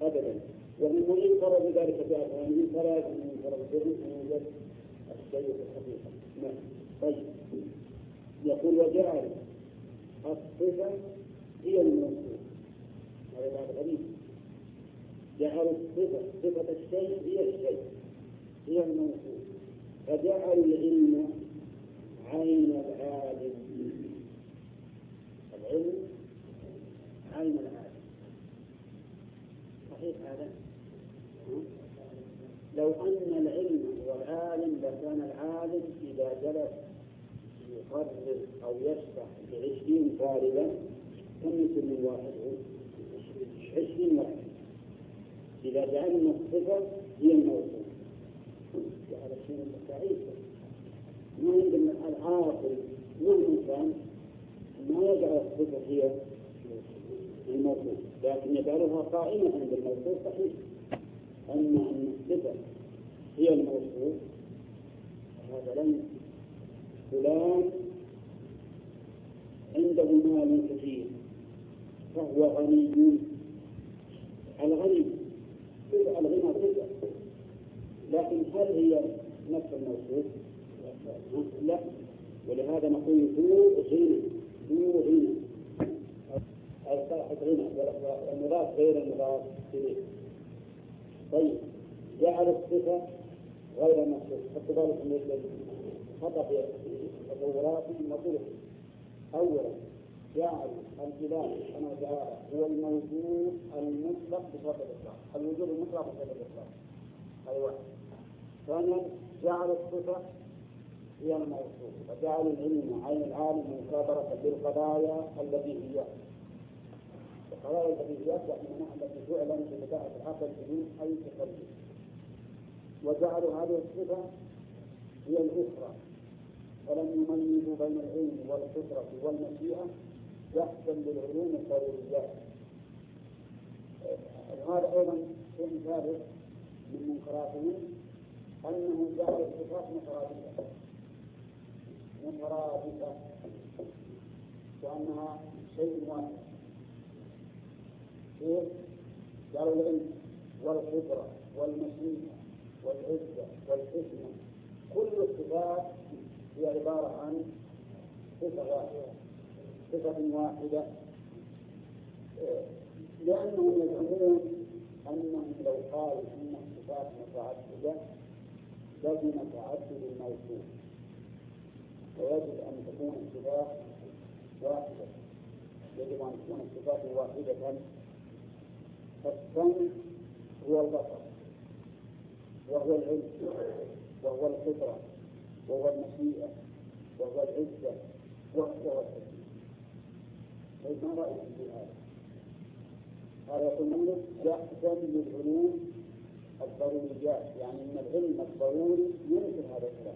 أبدا. ومن ينكر بذلك بأبدا من ينكر بذلك أن يوجد الشيء في الحقيقة. نعم. طيب يقول وجعل الصفة هي الموصوف. هذا بعد غريب. جعل الصفة صفة الشيء هي الشيء هي الموصوف، فجعل العلم عين العالم. العلم عين العالم. صحيح هذا؟ لو أن العلم هو العالم لكان العالم إذا جلس يقرر أو يشرح ب20 طالبا كم يكون من واحد؟ 20 واحد. إذا جعلنا الصفة هي الموصوف على شيء مستعيد. ما عندنا العاقل مهما كان ما يجعل الصفة هي الموصوف، لكن يجعلها قائمة عند الموصوف. صحيح أن الصفة هي الموصوف، هذا لم فلان عنده مال كثير فهو غني. الغني الغنى صفة، لكن هل هي نفس الموصوف؟ لا. ولهذا نقول ذو غنى أي صاحب غنى، والمضاف غير المضاف إليه. طيب جعل الصفة غير الموصوف. حتى ذلك من خطأ في التصورات المطروحة. أولا جعل الإله سبحانه وتعالى هو الموجود المطلق بشرط الإطلاق، الوجود المطلق بشرط الإطلاق. هذا واحد. ثانيا جعل الصفة هي الموصوف، وجعل العلم عين العالم مكابرة للقضايا البديهية. القضايا البديهية يعني التي تعلم ببداءة العقل بدون أي تخلف. وجعل هذه الصفة هي الأخرى، ولم يميزوا بين العلم والفطرة والمشيئة يحسن للعلوم الضروريات. هذا أيضا شيء ثالث من منكراتهم أنه جعل الصفات مترادفة وأنها شيء واحد. جعلوا العلم والقدرة والمشيئة والعزة والحكمة كل الصفات هي عبارة عن صفة واحدة، لأنهم يزعمون أنهم لو قالوا أن الصفات متعددة لازم تعدد الموصوف، ويجب أن تكون الصفات واحدة. يجب أن تكون الصفات واحدة. فالسمع هو البصر، وهو العلم، وهو القدرة، وهو المشيئة، وهو العزة، وهو الحكمة. ما رأيك في هذا؟ هذا يقولون يحسن للعلوم الضروريات، يعني ان العلم الضروري ينكر هذا الكلام.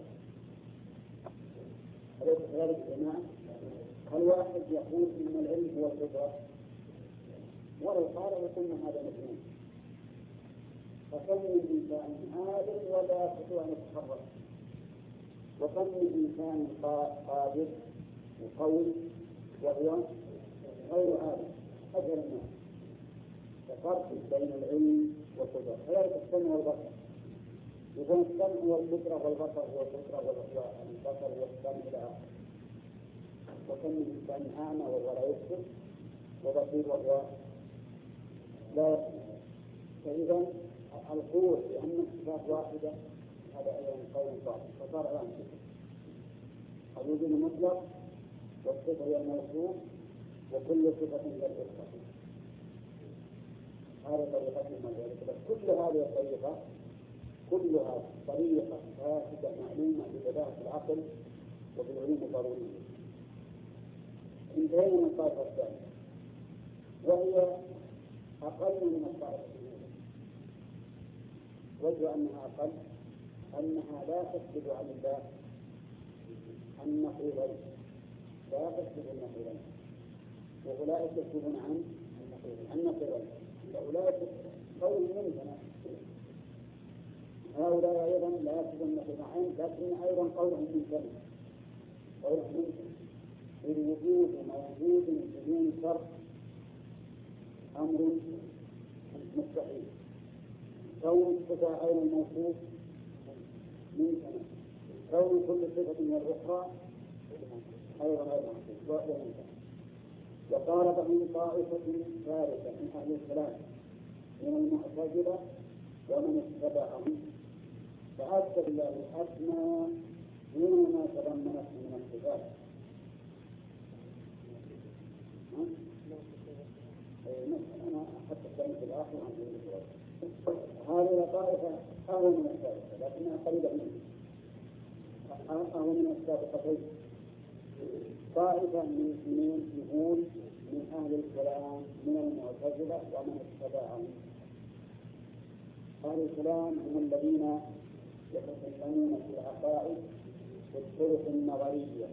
أليس كذلك يا جماعة؟ هل واحد يقول ان العلم هو القدرة؟ ولو قال يقول هذا مجنون. فكم من إنسان عادل ولا يستطيع أن يتحرك، وكم من إنسان قادر وقوي وهو غير عادل أجل الناس. ففرق بين العلم والقدرة. كذلك السمع والبصر. يكون السمع والقدرة والبصر هو القدرة والبصر والسمع إلى آخره. وكم من إنسان أعمى وهو لا يبصر، وبصير وهو لا يسمع. فإذا القول بأن الصفات واحدة هذا أيضا قول باطل، فصار الآن الوجود المطلق والصفة هي الموصوف وكل صفة للأخرى. هذه طريقتهم وذلك. كل هذه الطريقة كلها طريقة فاسدة معلومة ببداهة العقل وبالعلوم الضرورية. انتهينا من الطائفة الثانية وهي أقل من الطائفة الأولى. وجه أنها أقل أنها لا تثبت عن الله النقيضين، لا تثبت النقيضين، وأولئك يكتبون عن النقيضين. فأولئك قول ممتنع، هؤلاء أيضا لا يكتبون النقيضين، لكن أيضا قولهم ممتنع. قولهم ممتنع الوجود موجود بدون شرط أمر مستحيل، كون الصفة عين الموصوف ممكن، كون كل صفة من الأخرى أيضا غير موصوف وممكن. وقال بهم طائفة ثالثة من أهل الكلام من المعتزلة ومن اتبعهم فأثبت الله الأسمى دون ما تضمنته من الصفات. أنا حتى كلمة الآخر عن هذه طائفة أهون من الثالثة لكنها قريبة منه، أهون من السابقتين. طائفة من يقول من أهل الكلام من المعتزلة ومن اتبعهم. أهل الكلام هم الذين يتكلمون في العقائد بالطرق النظرية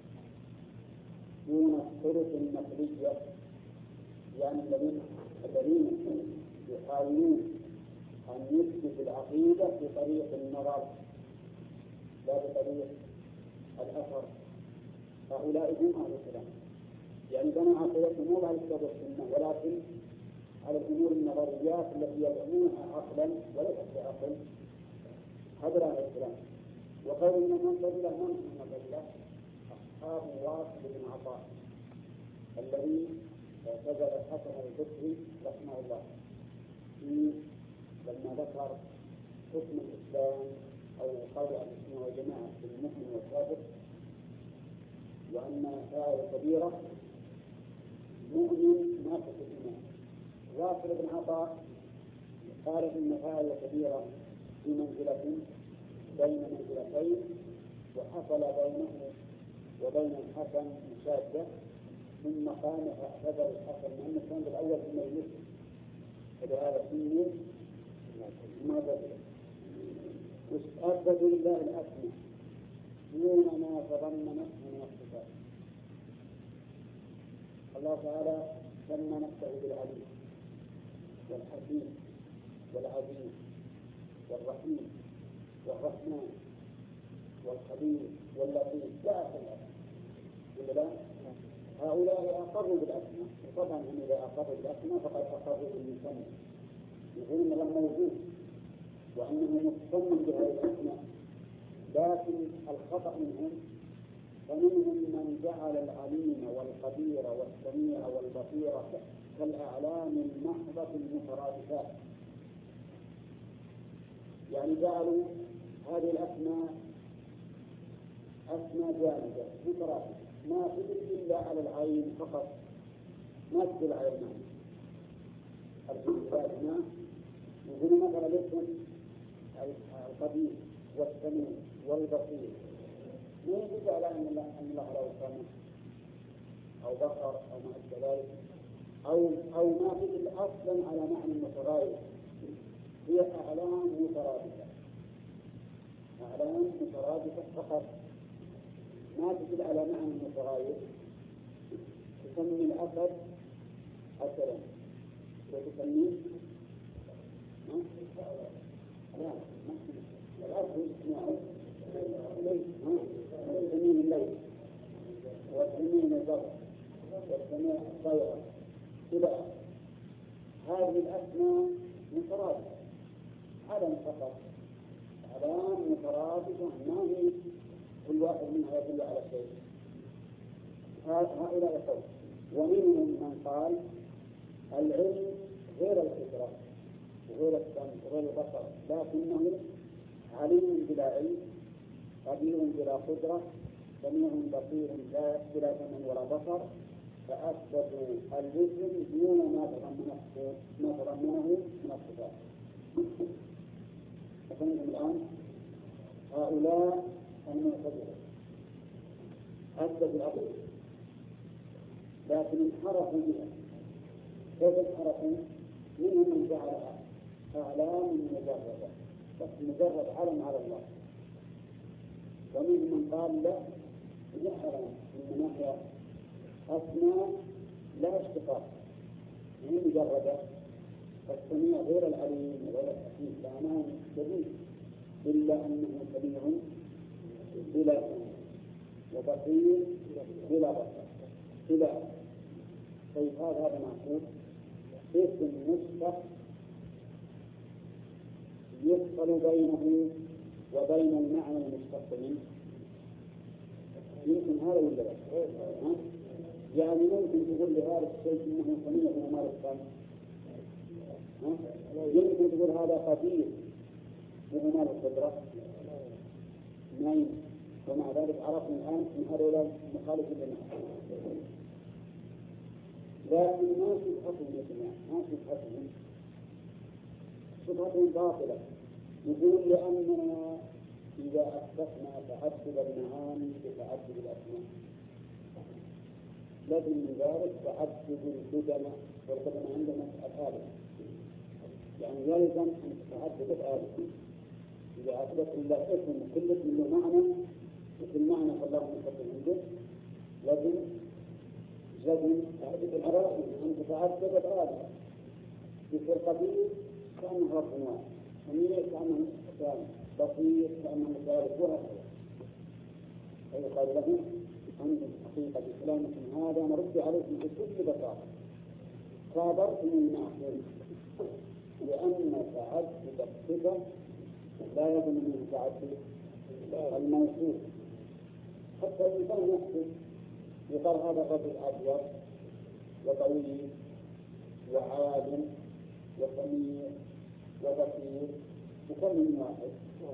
دون الطرق النقلية، يعني الذين يحاولون أن يثبتوا العقيدة بطريق النظر لا بطريق الأثر. هؤلاء هم أهل الكلام، يعني بنوا عقيدتهم مو على الكتاب والسنة ولكن على الأمور النظريات التي يدعونها عقلا وليست بعقل. هذا أهل الكلام. وقول من المعتزلة من المعتزلة أصحاب واصل بن عطاء الذي اعتزل الحسن البصري رحمه الله لما ذكر حكم الإسلام أو قول أهل السنة والجماعة في المؤمن والكافر وأن فاعل كبيرة مؤمن ناقص الإيمان. واصل بن عطاء قال إن فاعل كبيرة في منزلة بين منزلتين وحصل بينه وبين الحسن مشادة ثم قام فاعتذر الحسن لأنه كان بالأول في المجلس فلهذا سمي معتزلة. أثبتوا لله الأسمى دون ما تضمنته من الصفات. الله تعالى سمى نفسه بالعليم والحكيم والعزيز والرحيم والرحمن والخبير واللطيف لا أخر ولا هؤلاء أقروا بالأسماء، وطبعا هم إذا أقروا بالأسماء فقد أقروا بالمسمى، يقولون الله موجود وأنه مصمم بهذه الأسماء. لكن الخطأ منهم فمنهم من جعل العليم والقدير والسميع والبصير كالأعلام المحضة المترادفات، يعني جعلوا هذه الأسماء أسماء جامدة مترادفة ما تدل إلا على العين فقط، ما تدل على المعنى. الأسماء يقولون مثلا الاسم القدير والسميع والبصير ما يدل على أن الله له سمع أو بصر أو ما أشبه ذلك أو ما تدل أصلا على معنى متغاير، هي أعلام مترادفة، أعلام مترادفة فقط ما تدل على معنى متغاير. تسمي الأسد أسدا وتسميه الأسد تسميه الليل وتسميه الزرع وتسميه الطيرة كذا. هذه الأسماء مترادفة علم فقط، علام مترادفة ما هي كل واحد منها يدل على شيء. هؤلاء يقول. ومنهم من قال العلم غير الفطرة وغير السمع وغير البصر لكنه عليم بلا علم قدير بلا قدرة سميع بصير بلا سمع ولا بصر، فأثبتوا الاسم دون ما تضمنه من الصفات. فهمتم الآن؟ هؤلاء المعتزلة أثبتوا الأصل لكن انحرفوا بها. كيف انحرفوا؟ منهم من جعلها أعلام مجردة بس مجرد علم على الله، ومنهم من قال لا يحرم من ناحية أسماء لا اشتقاق هي مجردة، فالسميع غير العليم وغير الحكيم معناه شديد إلا أنه سميع بلا سمع وبصير بلا بصر بلا. طيب هذا معقول؟ اسم مشتق يفصل بينه وبين المعنى المشتق منه؟ يمكن هذا ولا لا؟ يعني ممكن تقول لهذا الشيء انه صنيع وما يفهم، يمكن تقول هذا قدير وما القدرة نعم، ومع ذلك عرفنا الآن من هؤلاء مخالف لنا، لكن ما شبهتهم يا جماعة، ما شبهتهم، شبهتهم باطلة. يقول لأننا إذا أثبتنا تعدد المعاني بتعدد الأسماء لازم من ذلك تعدد البدن، والبدن عندنا الآلة، يعني يلزم أن تتعدد الآلة. إذا أثبت الله اسم كل اسم له معنى وكل معنى فالله مستقيم عنده لازم تعدد الآلة أن تتعدد الآلة. في القدير كأنه رب واحد، سميع كأنه ثاني، بصير كأنه ثالث، وهكذا. فيقال له عندي حقيقة كلامكم هذا نرد عليكم بكل بساطة، صادرتم المعقول، لأن تعدد الصفة لا يلزم منه تعدد الموصوف. حتى الإنسان نفسه يقال هذا الرجل أبيض وطويل وعالم وسميع وبصير وكل من واحد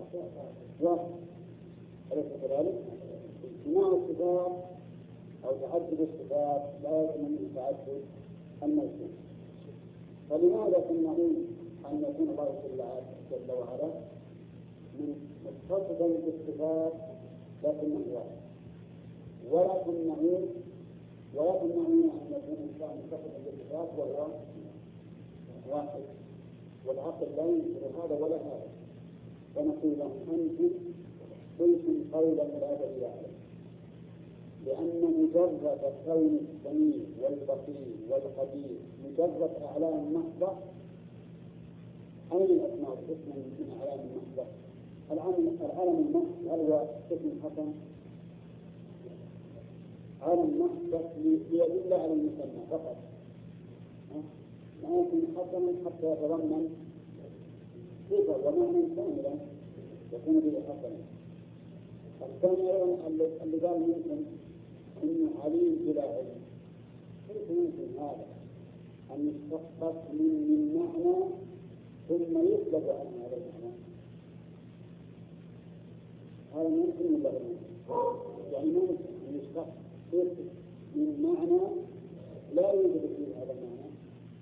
أليس كذلك؟ اجتماع الصفات أو تعدد الصفات لا يلزم منه تعدد الموصوف. فلماذا تمنعون أن يكون الله جل وعلا متصفا بالصفات لكنه واحد، ولا تمنعون أن يكون الإنسان متصفا بالصفات وهو واحد، والعقل لا ينكر هذا ولا هذا. فنقول لهم أنتم قلتم قولا لا دليل عليه، لأن مجرد كون السميع والبصير والقدير مجرد أعلام محضة. أين الأسماء الحسنى من أعلام المحضة؟ العالم المحض هل هو اسم حسن؟ عالم محض ليدل على المسمى فقط، لا يكون حسنا حتى يتضمن صفة ومعنى كاملا يكون به حسنا. الثاني أيضا اللي قال منكم إنه عليم بلا علم، كيف يمكن هذا أن يشتق من معنى ثم يطلق عن هذا المعنى؟ هذا ممكن ولا غير ممكن؟ يعني ممكن أن يشتق من معنى لا يوجد فيه هذا المعنى.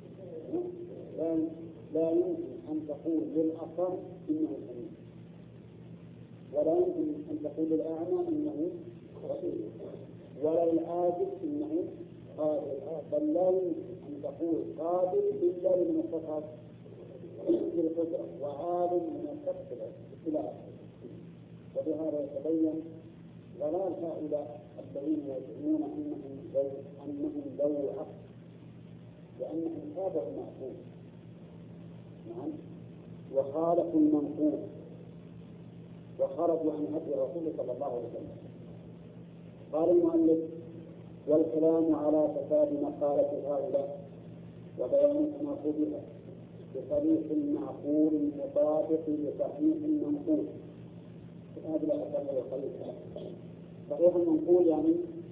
لا يمكن أن تقول للأصم إنه سميع، ولا يمكن أن تقول للأعمى إنه بصير، ولا للعاجز إنه قادر، بل لا يمكن أن تقول قادر إلا لمن اتصف بالقدرة وعالم من اتصف بالعقل. وبهذا يتبين ضلال هؤلاء الذين يزعمون أنهم ذو عقل، لأنهم تابعوا المعقول نعم وخالفوا المنقول وخرجوا عن هدي الرسول صلى الله عليه وسلم. قال المؤلف: والكلام على فساد مقالة هؤلاء وبيان تناقضها بصريح المعقول المطابق لصحيح المنقول. هذه الأحكام الخليفة. صحيح المنقول يعني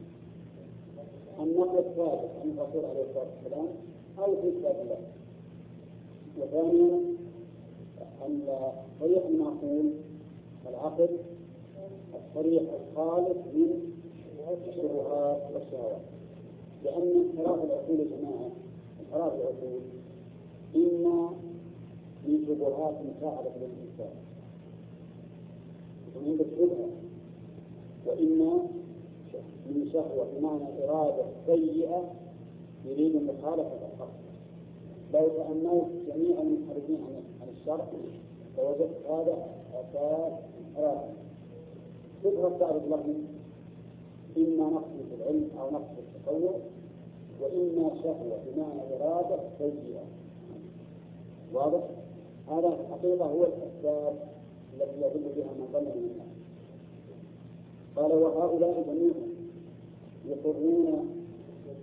النقل الثابت عن الرسول عليه الصلاة والسلام أو في كتاب الله. وثانيا الصريح المعقول العقل الصريح الخالص من الشبهات والشهوات، لأن انحراف العقول يا جماعة، انحراف العقول إما من شبهات مساعدة للإنسان ومن الشبهة، وإما من شهوة بمعنى إرادة سيئة يريد مخالفة الحق. لو تأملت جميع المنحرفين عن الشرع لوجدت هذا أساس إرادة. شبهة تعرض لهم إما نقص في العلم أو نقص في التطور، وإما شهوة بمعنى إرادة سيئة. واضح؟ هذا الحقيقة هو الأسباب التي يدل بها من ظن من الناس. قال: وهؤلاء جميعا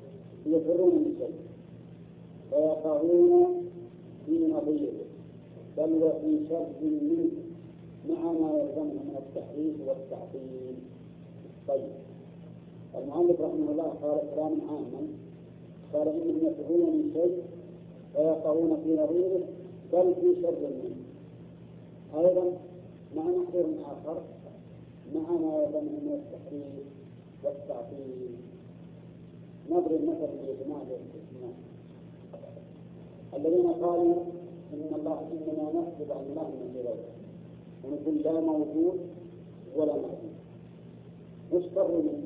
يفرون من شيء فيقعون في نظيره بل وفي شر منه مع ما يلزمه من التحريف والتعطيل. طيب، المؤلف رحمه الله قال كلاما عاما، قال إنهم يفعلون من شيء ويقعون في نظيره بل في شر منه. أيضا مع محذور آخر مع ما يلزمه من التحريف والتعطيل. نضرب مثلا لجماعة الاستثناء الذين قالوا إن الله إننا نحسب عن الله من غيره ونقول لا موجود ولا موجود. مش فروا منه؟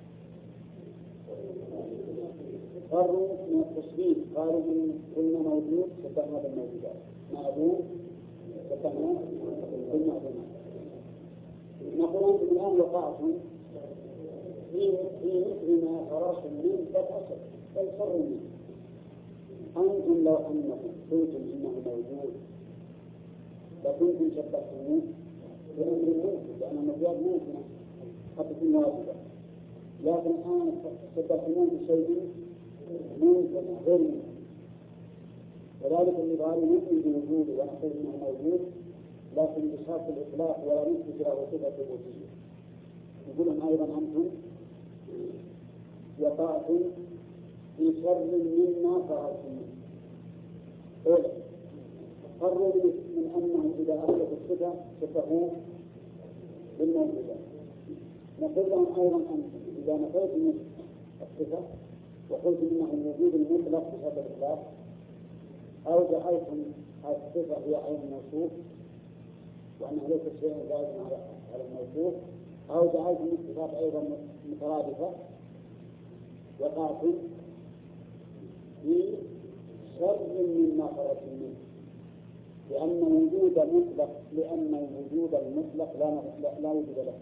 فروا من التشبيه، قالوا إن كنا موجود شبهنا بالموجودات، معدوم شبهنا بالمعدومات. نقول أنتم الآن وقعتم في مثل ما فررتم منه بل أشد بل فروا منه. أنتم لو أنكم قلتم إنه موجود لكنتم شبهتموه بأمر ممكن، لأن المجال ممكنة حتى تكون واجبة، لكن الآن شبهتموه بشيء ممكن غير ممكن. وذلك اللي قالوا نؤمن بوجوده ونقول إنه موجود لكن بشرط الإطلاق ولا نثبت له صفة ثبوتية. يقولون أيضا أنتم وقعتم في شر مما فررتم منه. أولا فروا من أنهم إذا أثبتوا الصفة شبهوه بالموجودات. نقول لهم أيضا أنتم إذا نفيتم الصفة وقلتم إنه الوجود المطلق بشرط الإطلاق أو جعلتم الصفة هي عين الموصوف وأنه ليس شيء زائد على الموصوف، أو جعلتم الصفات أيضا مترادفة، وقعتم في شر مما فررتم منه. لأن الوجود المطلق لا وجود له.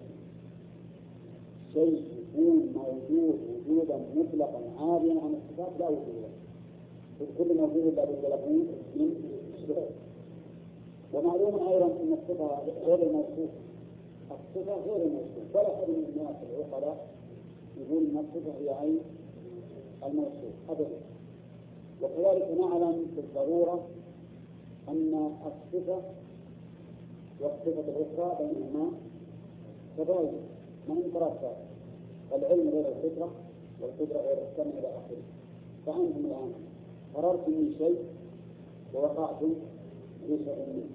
شيء يكون موجود وجودا مطلقا عاريا عن الصفات لا وجود له. كل موجود لا بد له من صفات. ومعلوم أيضا أن الصفة غير الموصوف، الصفة غير الموصوف، ولا أحد من الناس العقلاء يقول أن الصفة هي عين الموصوف أبدا. وكذلك نعلم بالضرورة أن الصفة والصفة الأخرى بينهما تباين ما ينترك، العلم غير الفطرة والقدرة غير السمع إلى آخره. فأنتم الآن قررتم من شيء ووقعتم في شيء منه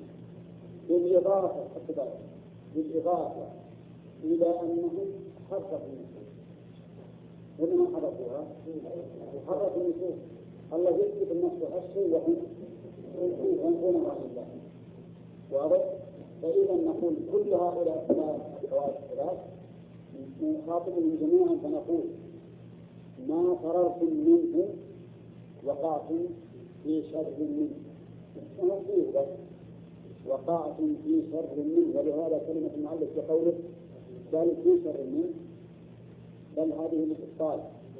بالإضافة إلى أنهم حرفوا النصوص. ولما حرفوها؟ حرفوا النصوص. الله يثبت النص الشيء وهم ينفون عن الله. واضح؟ فإذا نقول كل هؤلاء الحوادث الثلاث نخاطبهم جميعا فنقول ما فررتم منه وقعتم في شر منه. وقعتم في شر منه، ولهذا كلمة المؤلف بقوله بل في شر منه، بل هذه للإبطال.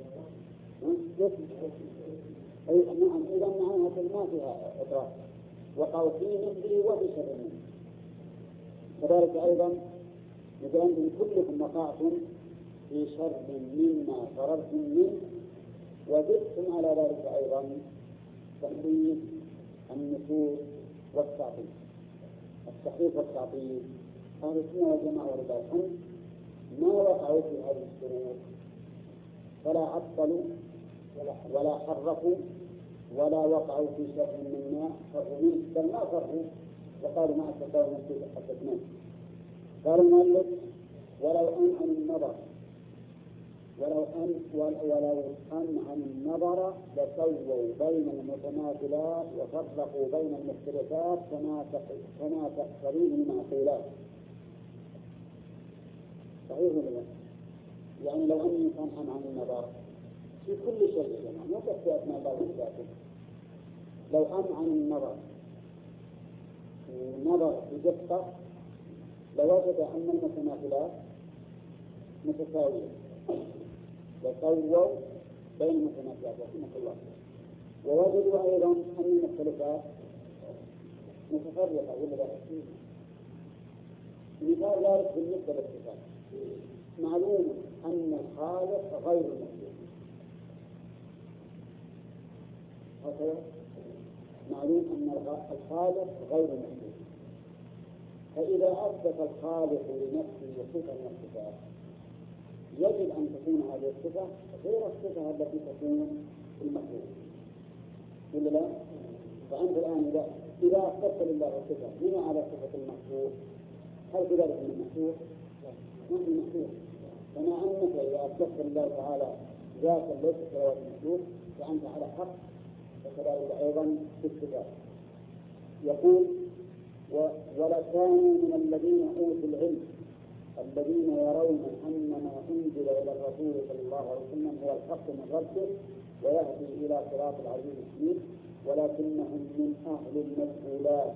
أي نعم، إذا معناها ما فيها إطراف. وقعوا في مثله وفي شر منه. كذلك أيضا مثل أنتم كلكم وقعتم في شر مما فررتم منه، وزدتم على ذلك أيضا تحريف النصوص والتعطيل. التحريف والتعطيل أهل السنة والجماعة ورضا الحمد ما وقعوا في هذه الشروط، فلا عطلوا ولا حرفوا ولا وقعوا في شر مما فروا منه، بل ما فروا وقالوا ما أستطاعوا نفسه حدثناه. قال المؤلف ولو أن عن النظر لسووا بين المتماثلات وفرقوا بين المختلفات كما تقتضيه المعقولات. صحيح ولا لا؟ يعني لو أن الإنسان عن النظر في كل شيء، يعني مو بس في أسماء الله وصفاته، لو عن النظر ونظر بدقة لوجد أن المتماثلات متساوية، وسووا بين المتماثلات رحمه الله، ووجدوا أيضا أن المختلفات متفرقة ولا لا؟ مثال ذلك بالنسبة للصفات، معلوم أن الخالق غير المخلوق، هكذا معلوم أن الخالق غير محدود، فإذا أثبت الخالق لنفسه صفة من الصفات يجب أن تكون هذه الصفة غير الصفة التي تكون في المخلوق، ولا لا؟ فأنت الآن إذا أثبت لله صفة بما على صفة المخلوق هل كذلك من المخلوق؟ ما هو المخلوق، كما أنك إذا أثبت لله تعالى ذاتا ليست كذلك المخلوق فأنت على حق، وكذلك أيضا في الصفات. يقول ولكانوا من الذين أوتوا العلم الذين يرون أن ما أنزل إلى الرسول صلى الله عليه وسلم هو الحق من ربه ويهدي إلى صراط العزيز الحميد، ولكنهم من أهل المجهولات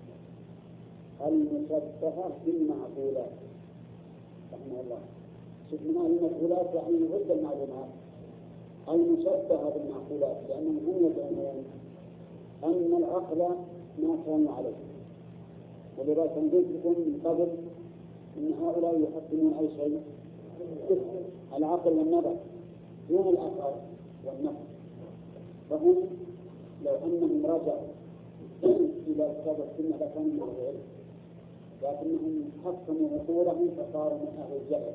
المشبهة بالمعقولات. رحمه الله. شوف من أهل المجهولات يعني ضد المعلومات، المشبهة بالمعقولات، لأنهم هم يزعمون أن العقل ما كانوا عليه. ولذلك قلت لكم من قبل أن هؤلاء يحكمون أي شيء العقل والنظر دون الأثر والنفس، فهم لو أنهم رجعوا إلى الكتاب والسنة لكانوا من أهل العلم، لكنهم حكموا عقولهم فصاروا من أهل الجهل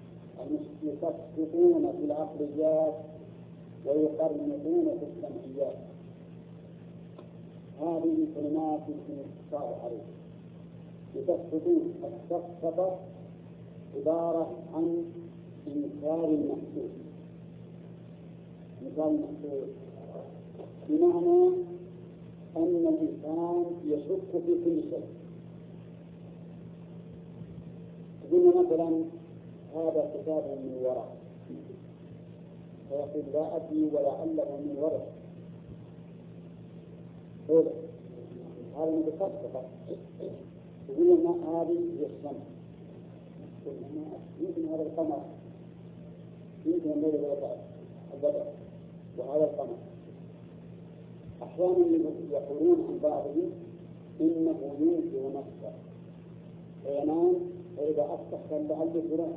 يصدقون في العقليات ويقرنطون في السمعيات. هذه كلمات يمكن الاتصال عليه. يتفقدون السقطة عبارة عن إنكار المحسوس، إنكار المحسوس بمعنى أن الإنسان يشك في كل شيء. تقول مثلا هذا كتاب من ورق، فيقول لا أدري ولعله من ورق، هذا متسقط. يقول ما هذه هي الشمس، يمكن هذا القمر، يمكن الليل والبدر وهذا القمر. أحيانا يقولون عن بعضهم إنه ينكر نفسه وينام فإذا أصبح كان لعله فلان،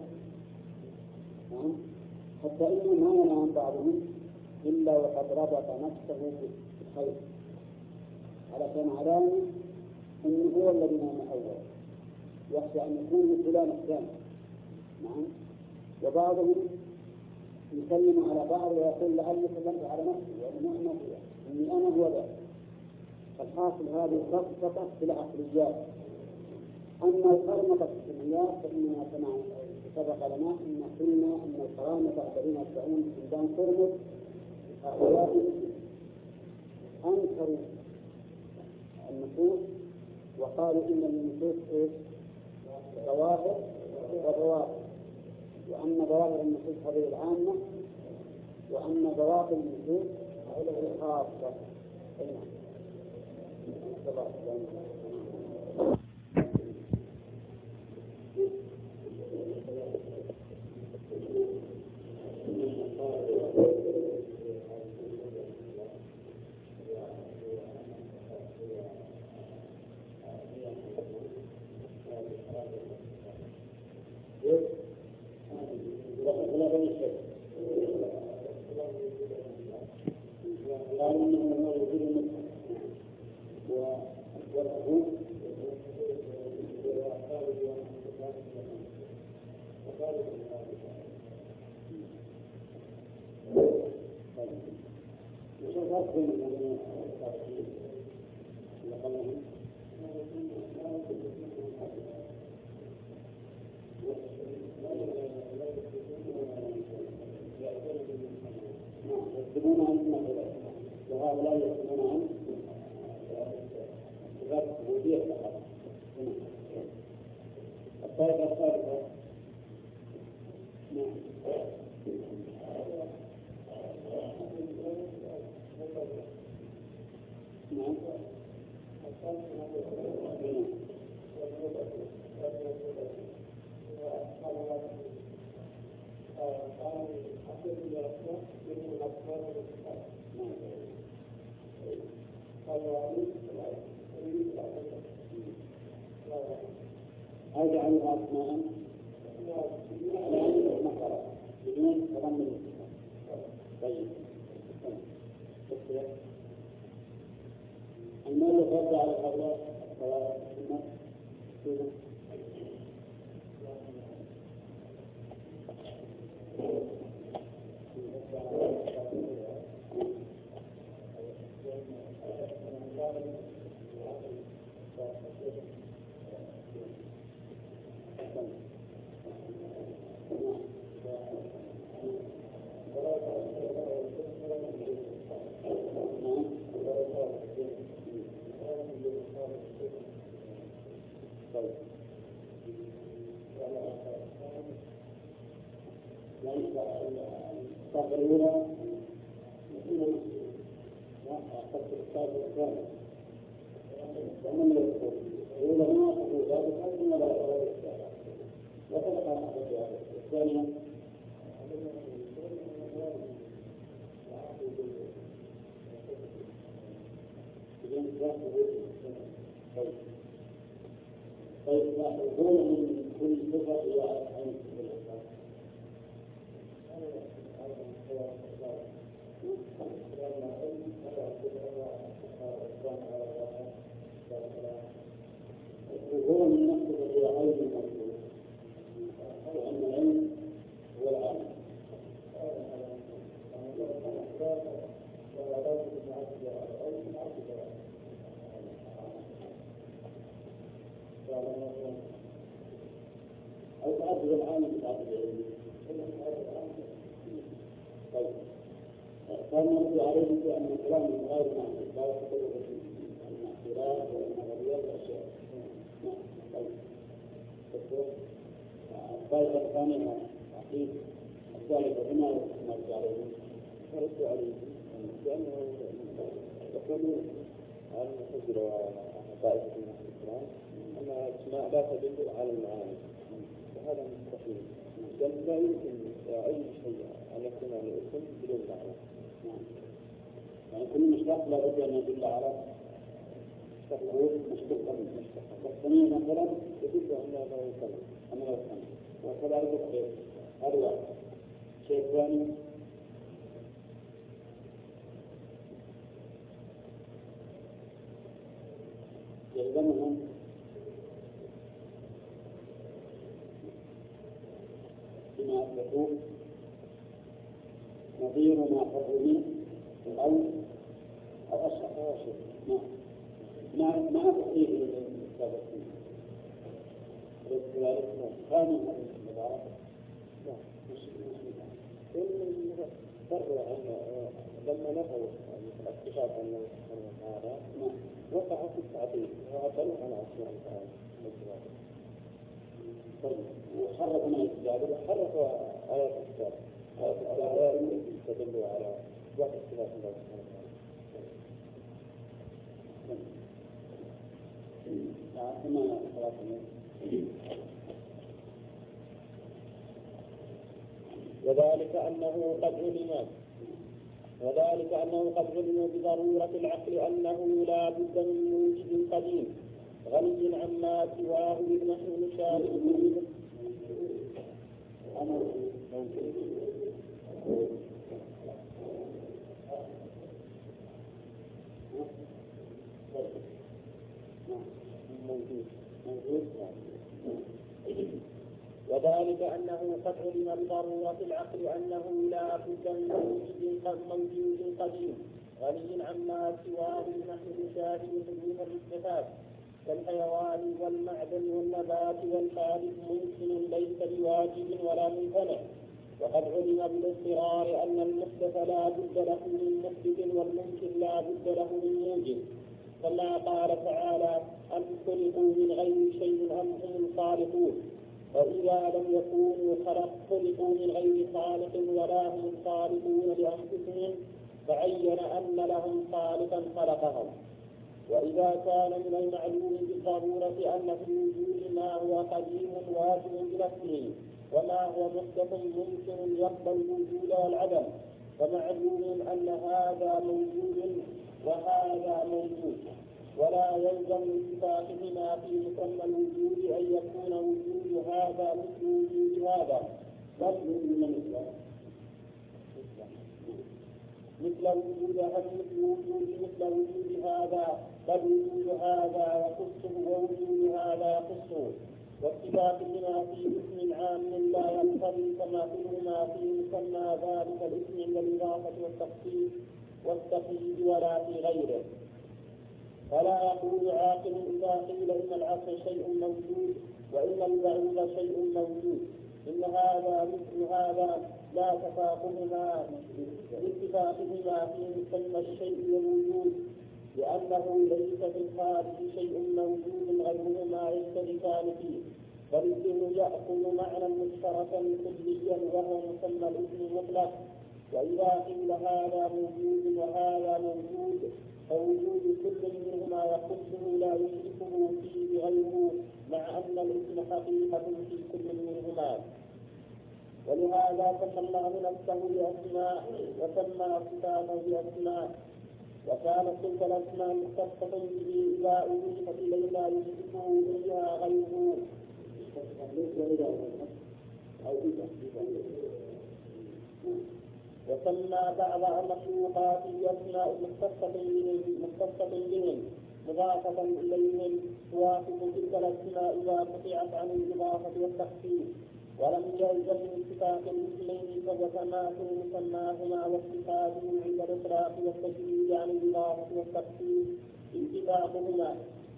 حتى إنه ما ينام بعضهم إلا وقد ربط نفسه بالخير علشان علامة إنه هو الذي نام أول، يخشى أن يكون فلان الثاني. نعم. وبعضهم يسلم على بعض ويقول لعلي سلمت على نفسي وأنا ما فيها إني أنا هو ذلك. فالحاصل هذه سقطت في العقليات. أما القرنطة في السمعيات فإننا سبق لنا أن قلنا أن القرامطة الذين يدعون بلدان قرمط هؤلاء أنكروا النصوص وقالوا إن النصوص ظواهر وظواهر، وأن ظواهر النصوص هذه العامة وأن ظواهر النصوص هذه الخاصة. يكتبون عن وهؤلاء يكتبون عن صفات الوجودية فقط. الطائفة الثالثة نعم نعم أجعلها أسماء مخرج بدون تضمن الصفات. طيب يرد على هؤلاء الطوائف السنة فالنبي عليه بأن الكلام غير معقول لا يعتبر المعقولات والنظريات والأشياء. الطائفة الثانية عقيد الثالثة هنا نرجع عليهم رد عليهم لأنه يقولون عن المعتزلة وطائفة الإسلام أن الأسماء لا تدل على المعاني، وهذا مستحيل، لأن لا يمكن أي شيء أن يكون الاسم بدون معنى. يعني كل مشتق لا بد أن يدل على مشتق والثاني مثلا يدل أنه يسمى وكذلك هذا واحد. شيء ثاني يلزمهم بما أثبتوه نظير ما حرمه أو أشهر مع تحقيق السابقين ولذلك كانوا المبارك فروا عن لما نفوا الاكتشاف أنه سبحانه وتعالى وقع في التعطيل وأبطلوا عن أسماء تعالى. وحرفوا من الكتاب وحرفوا آيات الكتاب التي تدل على وقت اختلاف الله سبحانه وتعالى. وذلك أنه قد علم بضرورة العقل أنه لا بد من موجد قديم غني عما سواه نحن نشاركه. وذلك أنه قد علم بضرورة العقل أنه لا بد من موجود قديم غني عما سواه نحن نشاهد حدوث الصفات كالحيوان والمعدن والنبات والخالق ممكن ليس بواجب ولا ممتنع. وقد علم بالاضطرار أن المحدث لا بد له من محدث والممكن لا بد له من موجب، كما قال تعالى أم خلقوا من غير شيء أم هم الخالقون. وإذا لم يكونوا خلقوا من غير خالق ولا هم خالقون لأنفسهم فعين أن لهم خالقا خلقهم. وإذا كان من المعلوم بالضرورة أن في الوجود ما هو قديم واجب بنفسه وما هو محدث ممكن يقبل الوجود والعدم، فمعلوم أن هذا موجود وهذا موجود، ولا يلزم اتفاقهما في مسمى الوجود أن يكون وجود هذا مثل وجود هذا، بل من الإسلام. مثل وجود هذا، بل وجود هذا يخصه ووجود هذا يخصه، واتفاق لما في اسم عام لا يقتضي تماثلهما في مسمى ذلك الاسم عند الإضافة والتقييد ولا في غيره. فلا يقول عاقل إذا قيل إن العصر شيء موجود وإن البعوض شيء موجود إن هذا مثل هذا لا تفاقهما لاتفاقهما في مسمى الشيء والوجود، لأنه ليس في الخارج شيء موجود غيرهما يشتركان فيه، بل الاسم يأخذ معنى مشتركا كليا وهو مسمى الاسم المطلق. وإذا قيل هذا موجود وهذا موجود فوجود كل منهما يخصه لا يشركه فيه غيره، مع أن الاسم حقيقة في كل منهما. ولهذا سمى الله نفسه بأسماء وسمى صفاته بأسماء، وكانت تلك الأسماء مختصة به إذا أضيفت إليه لا يشركه فيها غيره. وسمى بعض المخلوقات بأسماء مختصة بهم مضافة إليهم توافق تلك الأسماء إذا قطعت عن الإضافة والتخفيف، ولم يلزم من اتفاق الاسمين كتماثل مسماهما واتفاقهم عند الإطلاق والتجديد عن الإضافة والتخفيف اتفاقهما،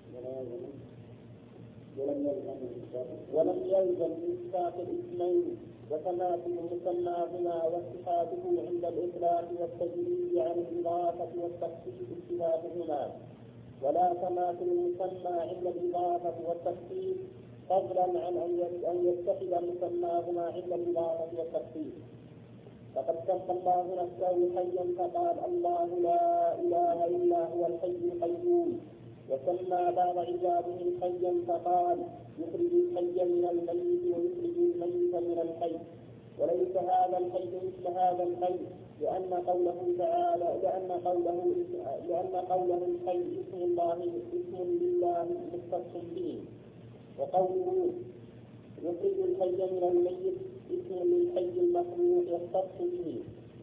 ولم يلزم من اتفاق الاسمين وتماثل مسماهما واتفاقه عند الإطلاق والتجديد عن الإضافة والتخفيف اتفاقهما، ولا تماثل المسمى عند الإضافة والتخفيف فضلا عن أن يتخذ مسماهما عند الإضافة والتخفيف. فقد سمى الله نفسه حيا فقال الله لا إله إلا هو الحي القيوم، وسمى بعض عباده حيا فقال يخرج الحي من الميت ويخرج الميت من الحي، وليس هذا الحي مثل هذا الحي، لأن قوله تعالى لأن قوله الحي اسم لله مختص به، وقوله يخرج الحي من الميت اسم للحي المخلوق يختص به،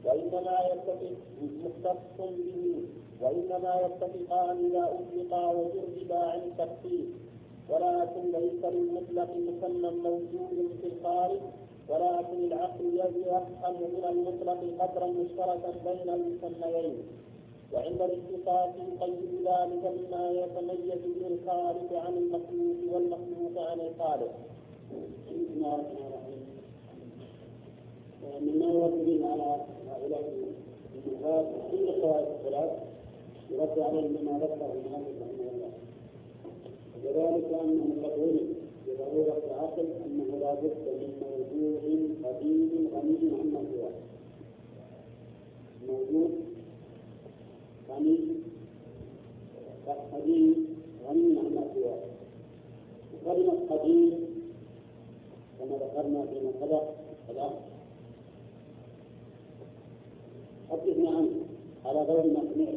وإنما يتفقان إذا أطلقا وجربا عن التخفيف، ولكن ليس للمطلق مسمى موجود في الخارج، ولكن العقل يفهم من المطلق قدرا مشتركا بين المسميين، وعند الاختصاص يقيد ذلك بما يتميز به الخالق عن المخلوق والمخلوق عن الخالق. مما يرد على هؤلاء النفاق كل قواعد الصلاة يرد عليهم بما ذكر المؤلف رحمه الله، وذلك أنهم يقولون بضرورة العقل أنه لا بد من موجود قديم غني عما سواه، موجود قديم غني عما سواه. وكلمة قديم كما ذكرنا فيما سبق حدثنا عنه على غير ما سمعت،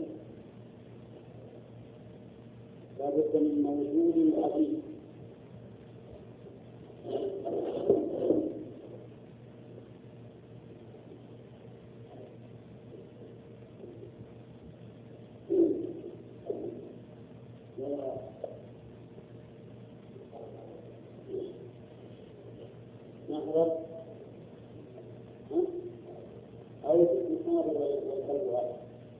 لا بد من موجود قديم. نحضر أو المحاضر والقلب،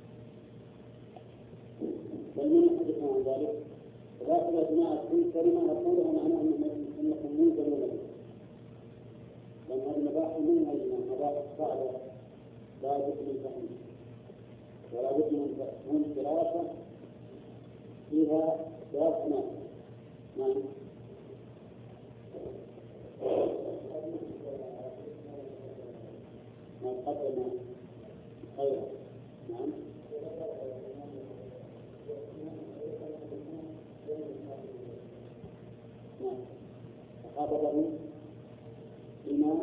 بل من يحدثنا عن ذلك، ولكن أجماع كل كلمة نقولها معناها أنكم موجودون به، لأن هذه مباحث منها مباحث صعبة لا بد من فهمها، ولا بد من دراسة فيها دراسة. نعم. ما قدم خيرا. نعم. نعم. فخاطبه بما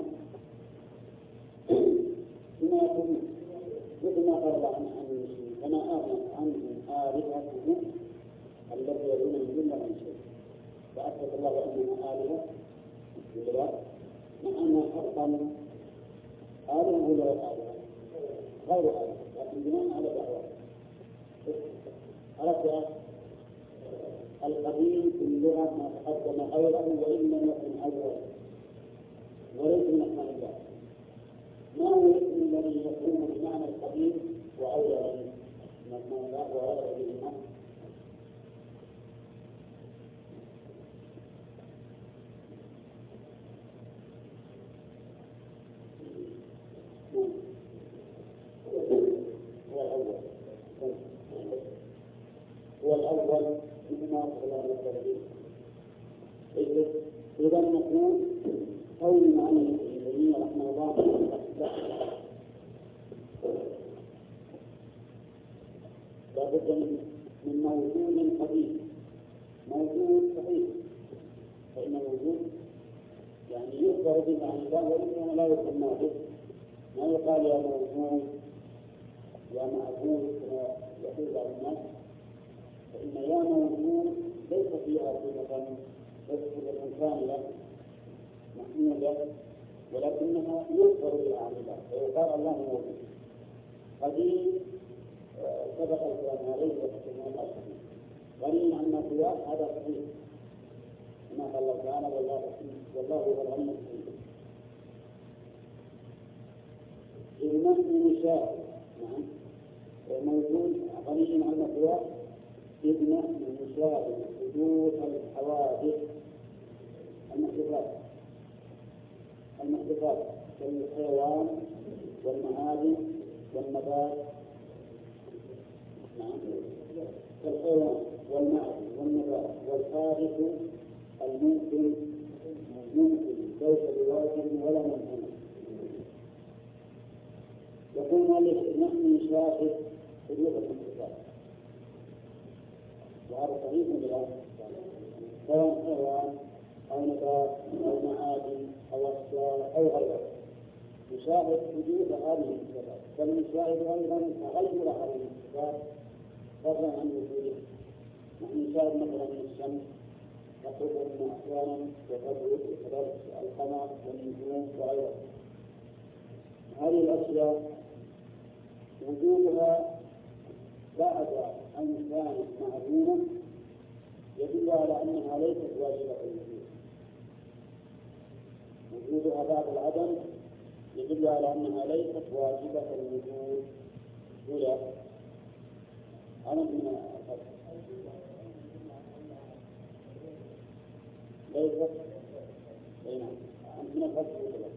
يقول مثل ما قال عن المسلمين كما أغنى عنهم آلهته التي يدعون من دون الله شيء، فأثبت الله أنها آلهة مع أنها حقا آلهة ولا آلهة غير آلهة، لكن بناء اللغة ما تقدم غيره وإن لم يكن أولا، وليس من أسماء الله. ما هو الاسم الذي يكون بمعنى القديم وأولا من أسماء الله وغيره منها؟ هو الأول بما أخبر الترتيب. إذا نقول قول عن ابن رحمه الله لابد من موجود قديم، موجود صحيح، فإن موجود يعني يخبر به عن الله وإنما لا يسمى به، ما يقال يا موجود يا معبود كما يقول بعض الناس، فإن يا موجود ليس فيها صفة كاملة محمودة، ولكنها يذكر بها عن الله فيقال الله موجود. قديم سبق الكلام عليه وحكمه الأصل، غني عما سواه هذا صحيح كما قال الله تعالى والله هو الغني الحميد. إذ نحن نشاء نعم موجود غني عما سواه، إذ نحن نشاهد حدوث الحوادث المحدثات كالحيوان والمعادن والنبات، نعم كالحيوان والمعادن والنبات والحادث الممكن ليس بواجب ولا ممكن. يقول مالك نحن نشاهد حدوث المحدثات، وهذا صحيح بالله، سواء حيوان أو نبات أو معادن أو أشجار أو غيره، نشاهد حدوث هذه الصفات، بل نشاهد أيضا تغير هذه الصفات فضلا عن وجوده. نحن نشاهد مثلا الشمس تطلع لنا أحيانا وتبرد وكذلك القمر والنجوم وغيرها. هذه الأشياء وجودها بعد أن كانت معلومة يدل على أنها ليست واجبة الوجود. وجودها بعد العدم يدل على أنها ليست واجبة الوجود. ولا أنا من الفتح ليست بين من الفتح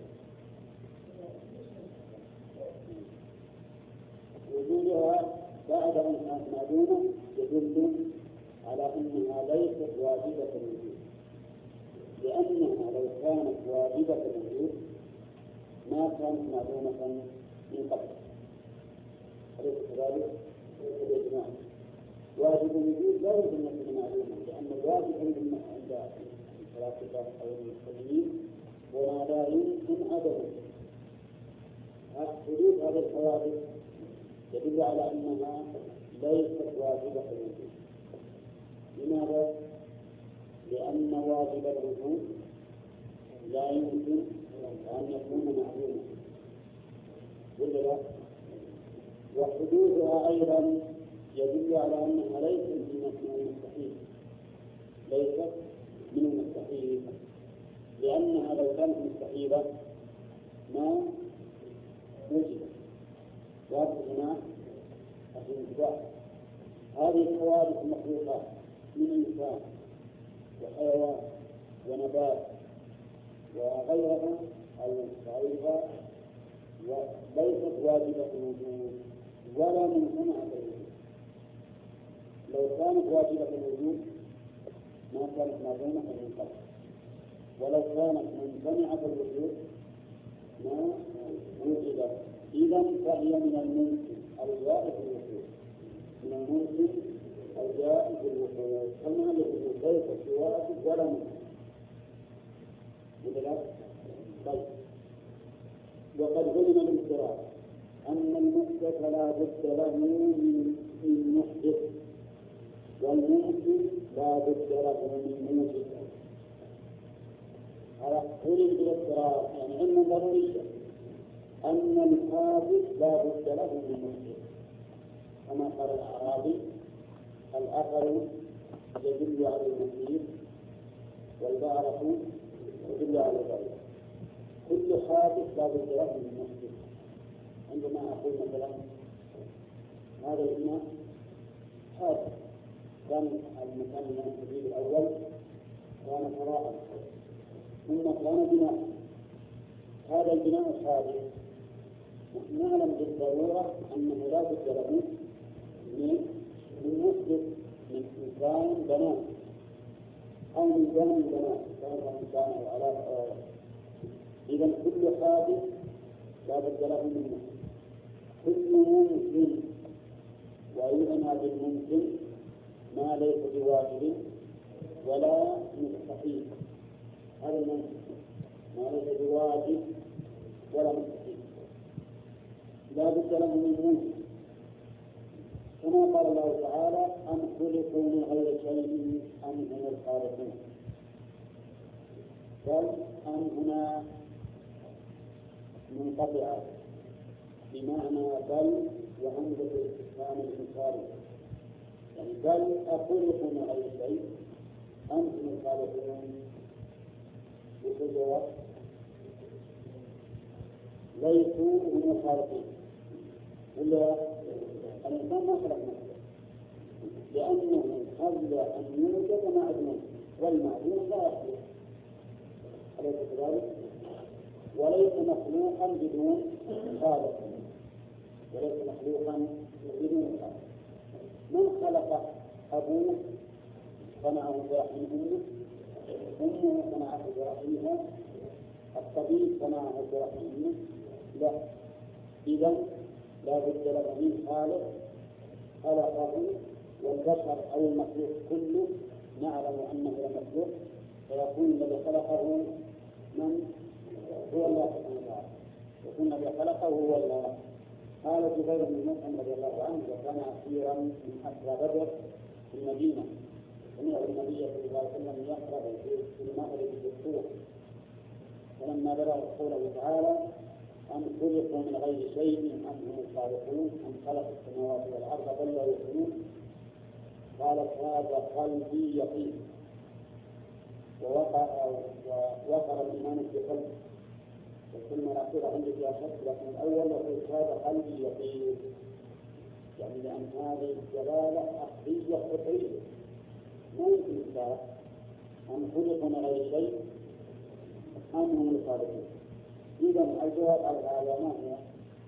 وجودها بعد أن كانت معلومة يدل على أنها ليست واجبة الوجود، لأنها لو كانت واجبة الوجود ما كانت معلومة من قبل. أليس كذلك؟ بالإجماع واجب الوجود لا يمكن أن يكون معلوما، لأن الواجب عند الفلاسفة أو المسلمين وما لا يمكن عدمه. حدوث هذه الحوادث يدل على أنها ليست واجبة الوجود. لماذا؟ لأن واجب الوجود لا يمكن أن يكون معلوما، ولا لا؟ وحدوثها أيضا يدل على أنها ليست من المستحيل، ليست من المستحيل، لأنها لو كانت مستحيلة ما وجدت. وهنا الانتباه، هذه الحوادث المخلوقات من إنسان وحيوان ونبات وغيرها ليست واجبة الوجود ولا ممتنعة الوجود. لو كانت واجبة الوجود ما كانت معلومة من قبل، ولو كانت ممتنعة الوجود ما وجدت. إذا فهي من الممكن الجائز الوجود، من الممكن الجائز الوجود، كما الوجود ليس بواجب ولا ممكن. طيب، وقد علم بالاضطراب أن المحدث لا بد له من محدث، والممكن لا بد له من موجد. علم بالاضطراب يعني علم ضروري أن الحادث لا بد له من محدث، كما قال الأعرابي الأثر يدل على المحيط لا بد له من المسجد. عندما أقول مثلا هذا البناء هذا كان المكان المسجد الأول كان فراغا ثم كان بناء، هذا البناء الحادث نعلم بالضرورة أنه لا بد له من مسجد، من إنسان بناء أو من جانب بناء سواء كان أو على إذا كل حادث لا بد له من مسجد. كل ممكن ويعنى بالممكن ما ليس بواجب ولا مستحيل، هذا الممكن ما ليس بواجب ولا مستحيل لا بد له من ممكن، كما قال الله تعالى أم خلقوا من غير شيء أم هم الخالقون. بل أم هنا منقطعة بمعنى بل وهمزة الاستفهام الإنكاري، يعني بل أخلقوا من غير شيء أم هم الخالقون. بالجواب ليسوا هم الخالقين، ولا الإنسان ما خلق نفسه لأنه قبل أن يوجد معدوم والمعدوم لا يخلق، أليس كذلك؟ وليس مخلوقا بدون خالق، وليس مخلوقا بدون خالق. من خلق أبوه صنعه برحم أمه، أمه صنعه برحمها، الطبيب صنعه برحم أمه، لا. إذا لا بد له من خالق خلقه، والبشر أو المخلوق كله نعلم أنه مخلوق، فيكون الذي خلقه من هو الله سبحانه وتعالى، يكون الذي خلقه هو الله. قال جبير بن مطعم رضي الله عنه وكان أسيرا من أسرى بدر في المدينة، سمع النبي صلى الله عليه وسلم يقرأ في المغرب بالسور، فلما بلغ قوله تعالى أم خلقوا من غير شيء أم هم الخالقون أم خلق السماوات والأرض بل لا يوقنون، قالت هذا قلبي يقين، ووقر الإيمان في قلبي، وكلمة الأخيرة عندي فيها شك، لكن الأول يقول هذا قلبي يقين، يعني لأن هذه الدلالة أخذية فطرية ما يمكن الإنكار. أم خلقوا من غير شيء أم هم الخالقون. إذا الجواب على هذا ما هو؟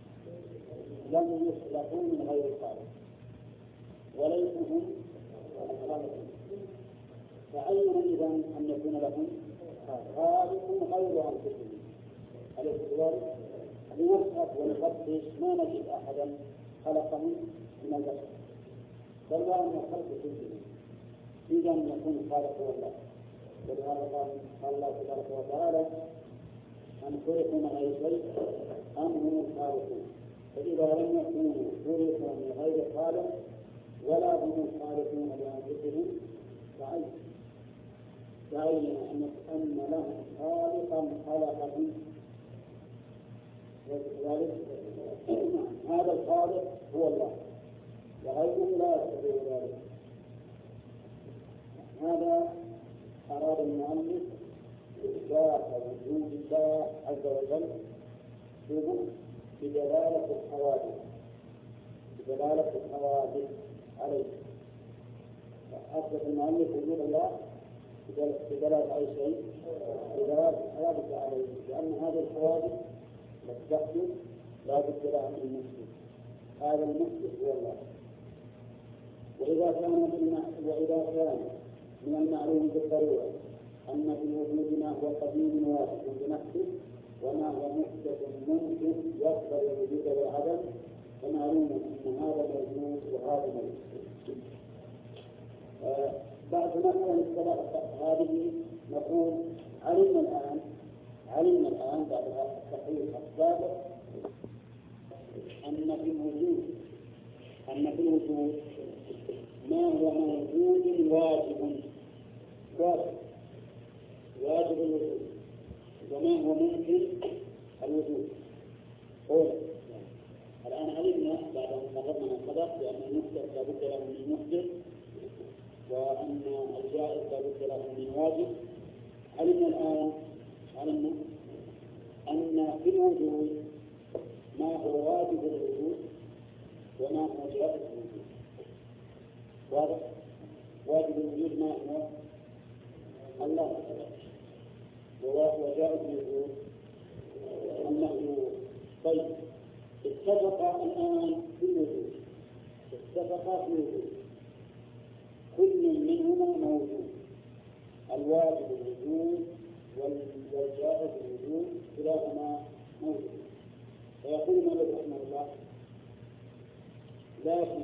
لم يخلقوا من غير خالق وليسوا هم الخالقين، فعين إذا أن يكون لهم خالق غير أنفسهم، أليس كذلك؟ لنبحث ونفتش ما نجد أحدا خلقهم من البشر، بل لا أن الخلق كلهم، إذا يكون خالق هو الله. ولهذا قال الله تبارك وتعالى أم خلقوا من غير شيء أم هم الخالقون. فإذا لم يكونوا خلقوا من غير خالق ولا هم الخالقون لأنفسهم فعين أن لهم خالقا خلقهم، وكذلك هذا الخالق هو الله وغيره لا يستطيع ذلك. هذا أراد المؤلف إثبات وجود الله عز وجل بدلالة الحوادث عليه. أثبت المؤلف وجود الله بدلالة أي شيء، بدلالة الحوادث عليه، لأن هذه الحوادث تحدث لا بد لها من المسلم، هذا المسلم هو الله. وإذا كان من المعلوم بالضرورة أن في الوجود ما هو قديم واحد بنفسه وما هو محدث ممكن يقبل الوجود والعدم، فمعلوم أن هذا موجود وهذا موجود. بعد مثلا هذه نقول علمنا الآن بعد التحقيق السابق أن في الوجود ما هو موجود واجب الوجود، وما هو ممكن الوجود. الآن علمنا بعد أن قررنا من سبق بأن المحدث لا بد له من محدث وأن الجائز لا بد له من واجب. علمنا الآن أن في الوجود الوجود ما هو واجب الوجود وما هو جائز الوجود. واضح؟ واجب الوجود ما هو الله، وجائز الوجود المخلوق. طيب اتفق الآن في الوجود، اتفق في الوجود، كل منهما موجود، الواجب الوجود والجائز الوجود كلاهما موجود. فيقول مالك رحمه الله: لكن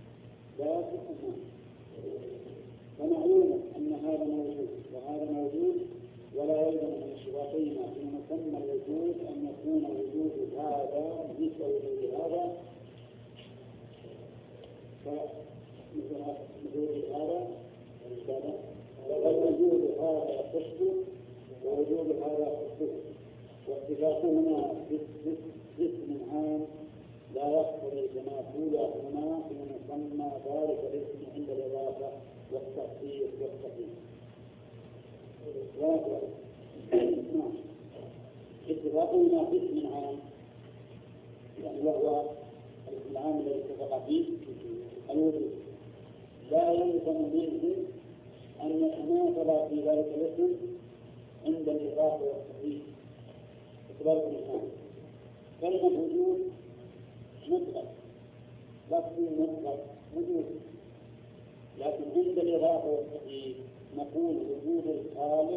فمعلوم أن هذا موجود وهذا موجود، ولا يلزم من اشتراطهما في مسمى الوجود أن يكون وجود هذا مثل وجود هذا، فوجود هذا ووجود هذا يخصه ووجود هذا يخصه، واتفاقهما باسم عام لا يقتضي تماثلهما في مسمى ذلك الاسم عند الإضافة والتخصيص والتقييد. اتفاقهما باسم عام يعني وهو الاسم العام الذي اتفق فيه الوجود، لا يلزم منه أن يتماثل في ذلك الاسم عند الإضافة والتقييد. اتفاق الإنسان كلمة وجود مطلق، لفظ مطلق وجود، لكن عند الإضافة والتقييد نقول وجود الخالق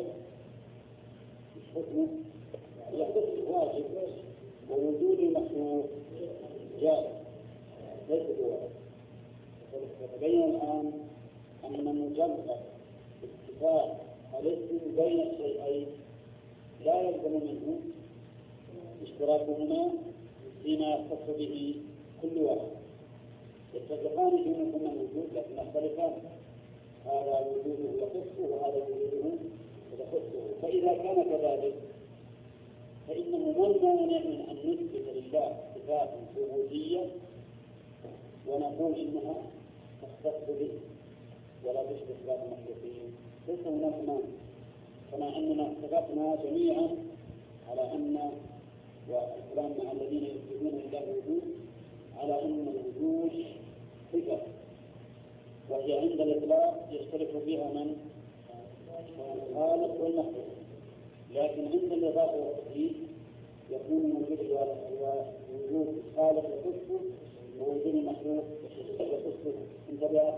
حكمه يحدث واجب، ووجود المخلوق جائز ليس بواجب. فتبين الآن أن مجرد اتفاق الاسم بين الشيئين لا يلزم منه اشتراكهما فيما يختص به كل واحد. يتفقان في مسمى الوجود لكن يختلفان، هذا وجوده يخصه وهذا وجوده يخصه. فإذا كان كذلك فإنه ما المانع من أن نثبت لله صفات ثبوتية ونقول إنها تختص به ولا تشبه صفات المخلوقين. ليس هناك مانع، كما أننا اتفقنا جميعا على أن، والكلام مع الذين يثبتون لله الوجود، على أن الوجود صفة وهي عند الإطلاق يشترك فيها من؟ الخالق والمخلوق، لكن عند الإضافة والتقييد يكون وجود الخالق يخصه ووجود المخلوق يخصه. انتبه.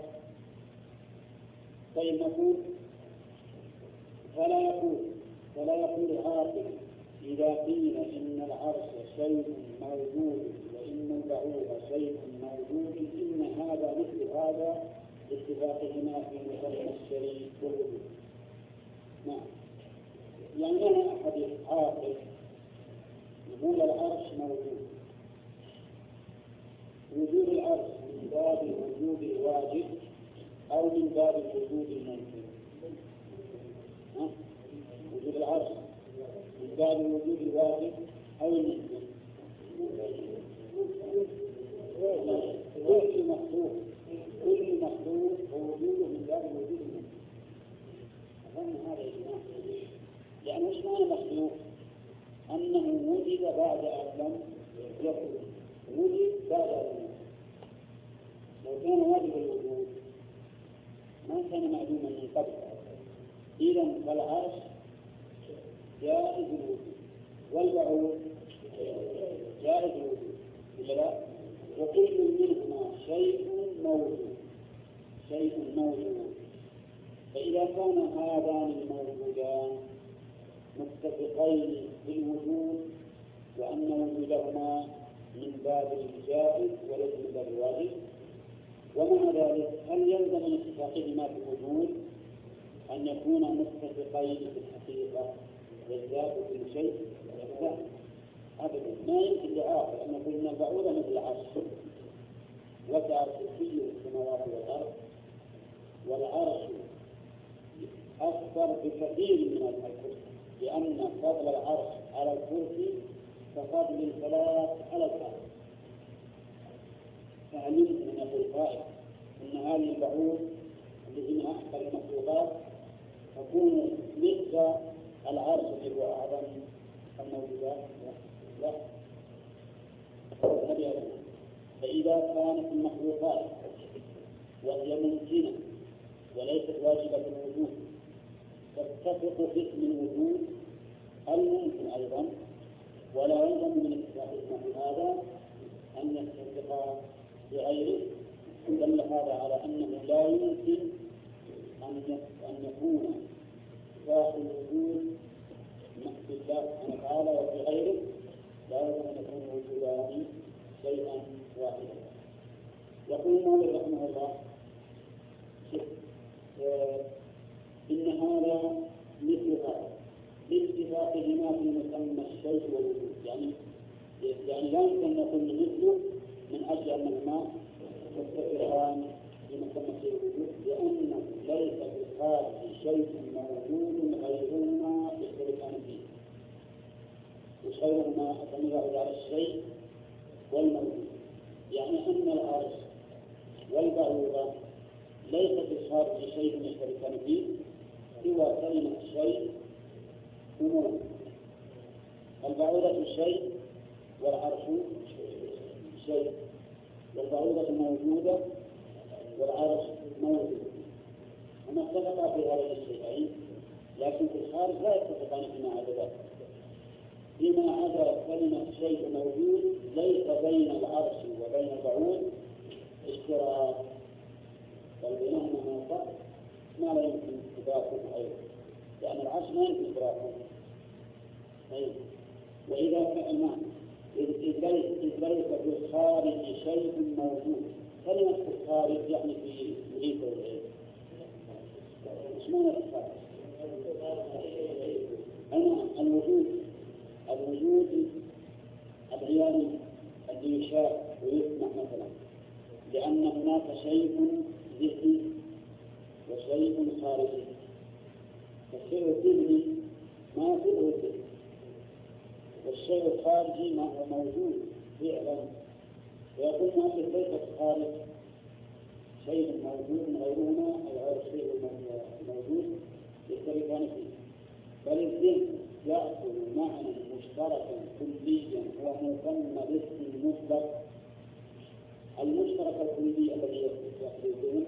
طيب نقول فلا يقول العاقل إذا قيل إن العرش شيء موجود وإن البعوض شيء موجود إن هذا مثل هذا لاتفاقهما في مسمى الشريك والوجود. نعم، يعني أنا أحد عاقل يقول العرش موجود، وجود العرش من باب الوجود الواجب أو من باب الوجود الممكن؟ وجود العرش من باب الوجود الواجب أو الممكن؟ كل مخلوق ووجوده من باب الوجود الممكن. أظن هذا إجماع، يعني مش معنى مخلوق أنه وجد بعد أن لم يكن، وجد بعد أن لم يكن. لو كان واجب الوجود ما كان معلوما من قبل. إذن فالعرش جائز الوجود والبعوض جائز الوجود، لا، وكل منهما شيء موجود. فإذا كان هذان الموجودان متفقين بالوجود وأن وجودهما من باب الجائز وليس من باب الواجب، ومع ذلك هل يلزم من اتفاقهما في الوجود أن يكون متفقين في الحقيقة والذات كل شيء؟ لا أبدا، ما يمكن لعاقل أن يقول إن البعوض مثل العرش، وسع كرسيه السماوات والأرض، والعرش أكثر بكثير من الكرسي، لأن فضل العرش على الكرسي كفضل الفلاة على الأرض. فعلمت من يقول قائل أن هذه البعوض التي من أحسن المخلوقات تكون مثل العرش الذي هو أعظم الموجودات؟ لا. فإذا كانت المخلوقات وهي ممكنة وليست واجبة الوجود تتفق في اسم الوجود الممكن أيضا، ولا يلزم من اتفاق اسمه هذا أن يتفق بغيره، دل هذا على أنه لا يمكن أن يكون اتفاق الوجود في الله سبحانه وتعالى وفي غيره لا يلزم أن يكون وجودان شيئا واحدا. يقول مالك رحمه الله إن هذا مثل هذا لاتفاقهما في مسمى الشيء والوجود، يعني لا يمكن أن يكون مثله من أجل أنهما متفقان في مسمى الشيء والوجود، لأنه ليس في خارج شيء موجود غيرهما يشتركان فيه، وغيرهما أتمنى على الشيء والموجود، يعني أن العرش والبعوضة ليس في خارج شيء يشتركان فيه سوى كلمة الشيء وموجود. البعوضة شيء والعرش شيء، والبعوضة موجودة والعرش موجود، هما اتفقا في هذين الشيئين، لكن في الخارج لا يتفقان فيما عدا ذلك. فيما عدا كلمة شيء موجود ليس بين العرش وبين البعوض اشتراك، بل بينهما فرق ما لا يمكن اتفاقه أيضا، لأن العرش لا يمكن اتفاقه. وإذا كان إذ ليس في الخارج شيء موجود، كلمة في الخارج يعني في مريد والعيد، إيش معنى الخارج؟ الوجود العيان الذي يشاء ويسمع مثلا، لأن هناك شيء ذهني وشيء خارجي، فالشيء الذهني ما يصير الذهن، والشيء الخارجي ما هو موجود فعلا. ويقول مؤلف ليس الخارج شيء موجود غيرهما أو غير الشيء الموجود يشتركان فيه، بل الذهن يأخذ معنى مشتركا كليا هو مسمى باسم المطلق. المشترك الكلي الذي يأخذ الذهن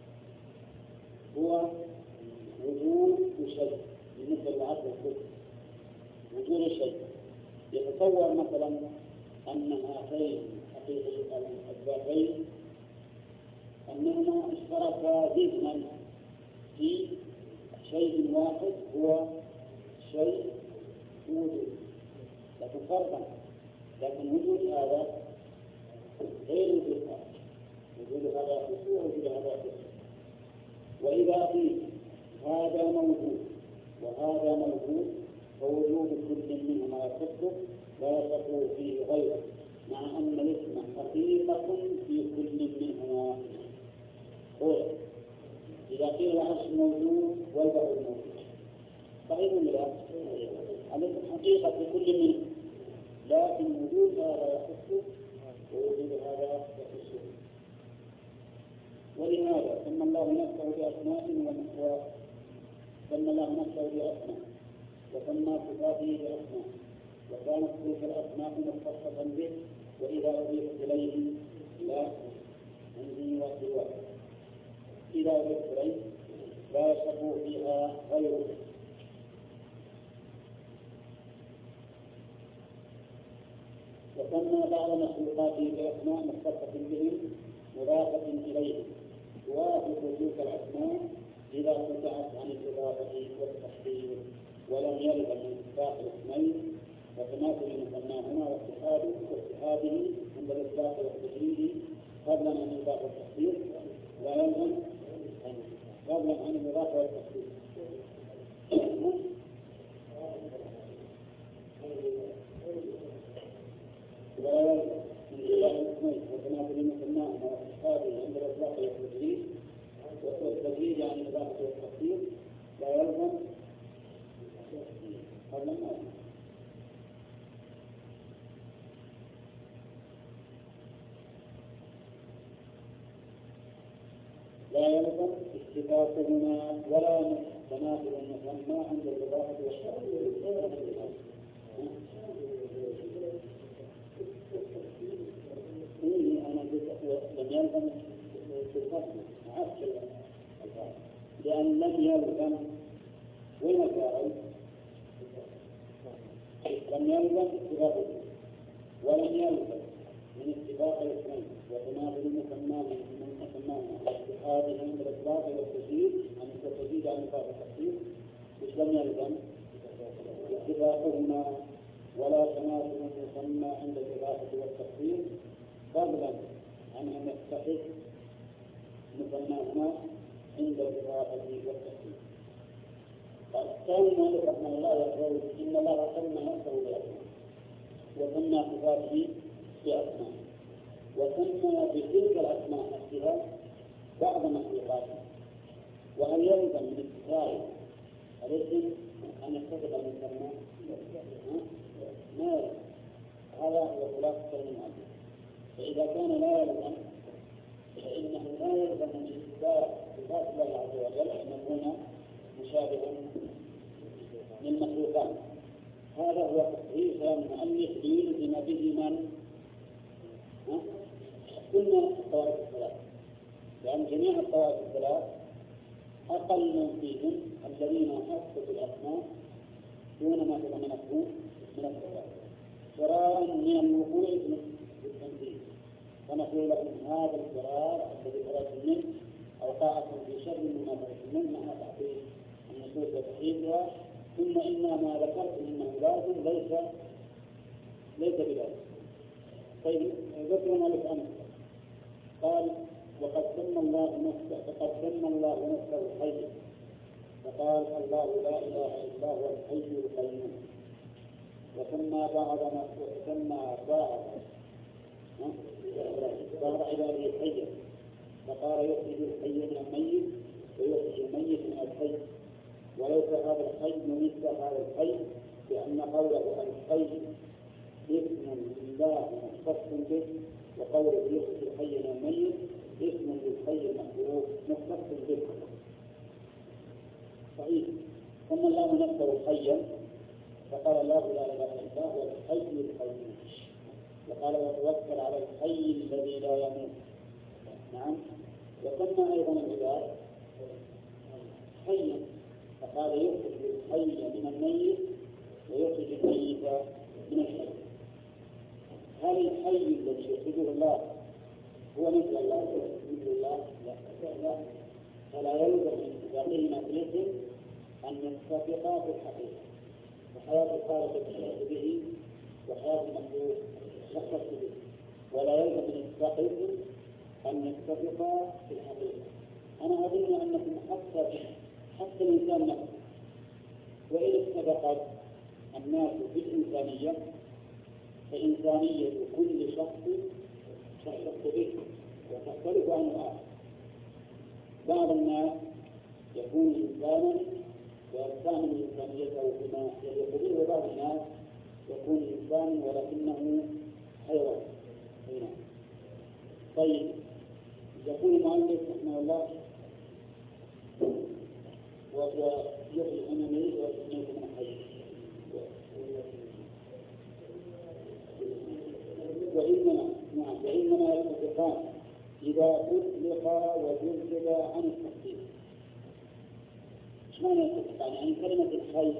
هو وجود شيء، بالنسبة للعقل الكلي وجود شيء. يتصور مثلا أن هاتين الذاتين أنهما اشتركا ذهنا في شيء واحد هو شيء وجود، لكن فرقا، لكن وجود هذا غير وجود هذا، وجود هذا يخص ووجود هذا يخص. وإذا قيل هذا موجود وهذا موجود فوجود كل منهما يخصه لا يخصه فيه غيره، مع أن الاسم حقيقة في كل منهما. إذا قيل العرش موجود والبعوض موجود صحيح ولا لا؟ الاسم حقيقة في كل منه، لكن وجود هذا يخصه ووجود هذا يخصه. ولهذا سمى الله نفسه بأسماء وسمى صفاته بأسماء، وكانت تلك الأسماء مختصة به، وإذا أضيفت إليه لا عندي وسواه، إذا أضيفت إليه لا يشك فيها غيره. وسمى بعض مخلوقاته بأسماء مختصة بهم مضافة إليه، توافق تلك الأسماء إذا قطعت عن الإضافة والتحديد، ولم يلزم من اتفاق الاسمين وتماثل مسماهما واتحاده عند الإطلاق والتجريد قبل عن الإضافة والتحديد، لا يلزم قبل عن الإضافة والتحديد. ولا يلزم من اتفاق الاسمين وتماثل مسماهما واتحاده عند الإطلاق والتجريد عن الإضافة والتحديد، لا يلزم لا يلزم اتفاقهما ولا تماثل المسمى عند الإضافة والتحديد. اتفاق ولم يلزم من اتفاق الاثنين وتناول مسماهما واتحادهم من الاطلاق والتجديد عن التجديد عن نطاق التخصيص، مش لم يلزم اتفاقهما ولا تناسب المسمى عند الإضافة والتخصيص فضلا عن أن يتخذ مسماهما عند الإضافة والتخصيص. كان المؤلف رحمه الله يقول إن الله سمى نفسه بأسماء وسمى صفاته بأسماء وسمى بتلك الأسماء نفسها بعض مخلوقاته، وهل يلزم من اتخاذ الاسم أن يتخذ المسمى؟ ما يلزم. هذا هو خلاصة كلام المؤلف. فإذا كان لا يلزم فإنه لا يلزم من إثبات صفات الله عز وجل أن يكون مشابها للمخلوقات. هذا هو تقرير كلام المؤلف ليلزم به من؟ كل الطوائف الثلاث، لأن جميع الطوائف الثلاث أقل فيهم الذين أثبتوا الأسماء دون ما تضمنته من الصفات فرارا من الوقوع بالتنفيذ، فنقول لهم هذا الفرار الذي فررتم منه أوقعكم في شر مما فررتم منه مع تعطيل النصوص وتحريفها، ثم إن ما ذكرتم إنه لازم ليس بذلك. طيب ذكر مالك أمس قال وقد سمى الله نفسه حيا، فقال الله لا إله إلا هو الحي القيوم، وسمى بعض عباده حيا، فقال يخرج الحي من الميت ويخرج الميت من الحي، وليس هذا الحي مثل هذا الحي، لأن قوله الحي اسم لله مختص به، وقوله يخرج الحي من الميت اسم للحي المخلوق مختص به. صحيح. ثم الله نفسه حيا فقال الله لا اله الا هو الحي القيوم، وقال وتوكل على الحي الذي لا يموت. نعم. وسمى ايضا العباد حيا فقال يخرج الحي من الميت ويخرج الميت من الحي. هل الحي الذي يخرجه الله هو مثل الله؟ لا. فلا يلزم من اتفاقهما في الاسم أن يتفقا في الحقيقة، وحياة الخالق تختص به وحياة المخلوق تختص به، ولا يلزم من اتفاقهم أن يتفقا في الحقيقة. أنا أظن أنكم حتى الإنسان نفسه وإن اتفقت الناس بالإنسانية فإنسانية كل شخص تختص به وتختلف عن الآخر. بعض الناس يكون إنسانا ويستعمل إنسانيته بما يليق به، وبعض الناس يكون إنسانا ولكنه حيوان. طيب يقول المؤلف رحمه الله ويخرج من الميت ويخرج من الحي، وإنما يتفقان إذا أطلق وجرد عن التخصيص. ايش معنى يتفقان؟ يعني كلمة الحي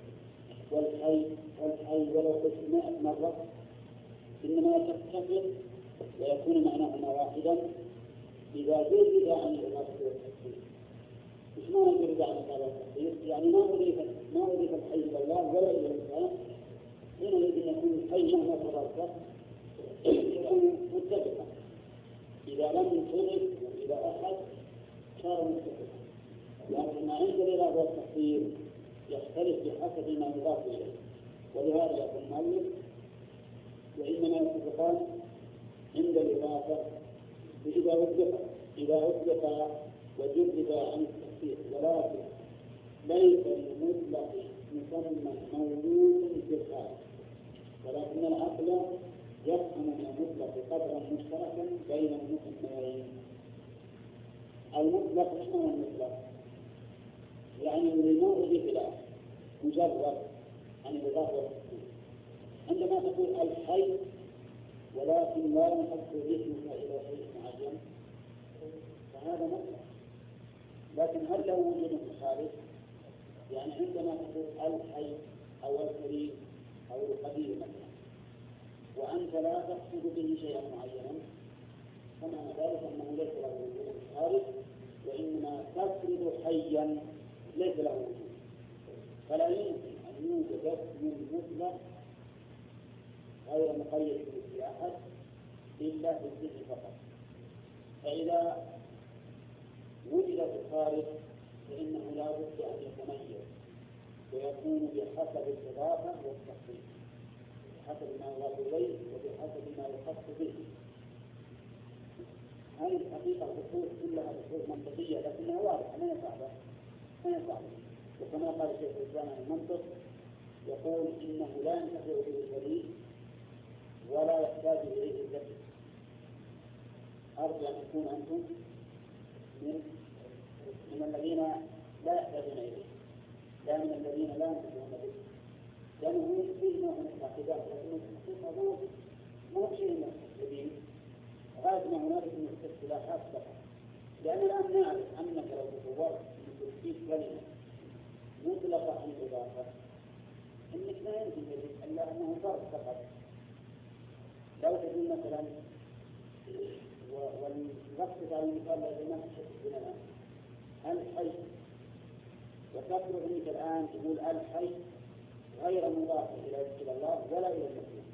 والحي ولو قلت 100 مرة إنما تتفق ويكون معناهما واحدا إذا جرد عن الإضافة والتخصيص. ايش معنى جرد عن الإضافة والتخصيص؟ يعني ما أضيف الحي إلى الله ولا إلى الإنسان، هنا يجب أن يكون الحي مهما تغير يكون متفقا. إذا لم ينطلق إلى أحد صار متفقا، لكن عند الإضافة والتخصيص يختلف بحسب ما يضاف إليه. ولهذا يقول المؤلف وإنما يتفقان عند الإضافة إذا أطلق وجرد عن التخصيص، ولكن ليس المطلق مسمى موجود في الخارج، ولكن العقل يفهم من المطلق قدرا مشتركا بين المسميين. المطلق ايش معنى المطلق؟ يعني ما أضيف إلى مجرد عن الإضافة والتخصيص. عندما تقول الحي ولكن لا يحصل اسمك إلى شيء معين فهذا مطلق، لكن هل له وجود مخالف؟ يعني عندما تقول الحي أو الكريم أو القدير مثلا وأنت لا تقصد به شيئا معينا، فمعنى ذلك أنه ليس له وجود خارج، وإنما تفرض حيا ليس له وجود. فلا يمكن أن يوجد اسم مطلق غير مقيد به أحد إلا في الذهن فقط. فإذا وجد في الخارج فإنه لا بد أن يتميز ويكون بحسب الإضافة والتخصيص، بحسب ما يضاف إليه وبحسب ما يخص به. هذه الحقيقة البحوث كلها بحوث منطقية لكنها واضحة ما هي صعبة. وكما قال الشيخ الإسلام عن المنطق يقول إنه لا ينتفع به الدليل ولا يحتاج إليه الذكي. أرجو أن تكون أنتم من الذين لا يحتاجون إليه، لا من الذين لا ينتفعون به، لأنه فيه نوع من الاعتداء، لكن الحقيقة مو شيء جديد. غاية ما هنالك من الاصطلاحات فقط، لأن الآن نعرف أنك لو تصورت أن تجيب كلمة مطلقة عن الإضافة إنك لا يمكن إلا أنه فرق فقط. لو تقول مثلا والوقت على المثال الذي ما تشكل الآن الحي، وتفرض أنك الآن تقول الحي غير مضاف إلى الله ولا إلى المسلم،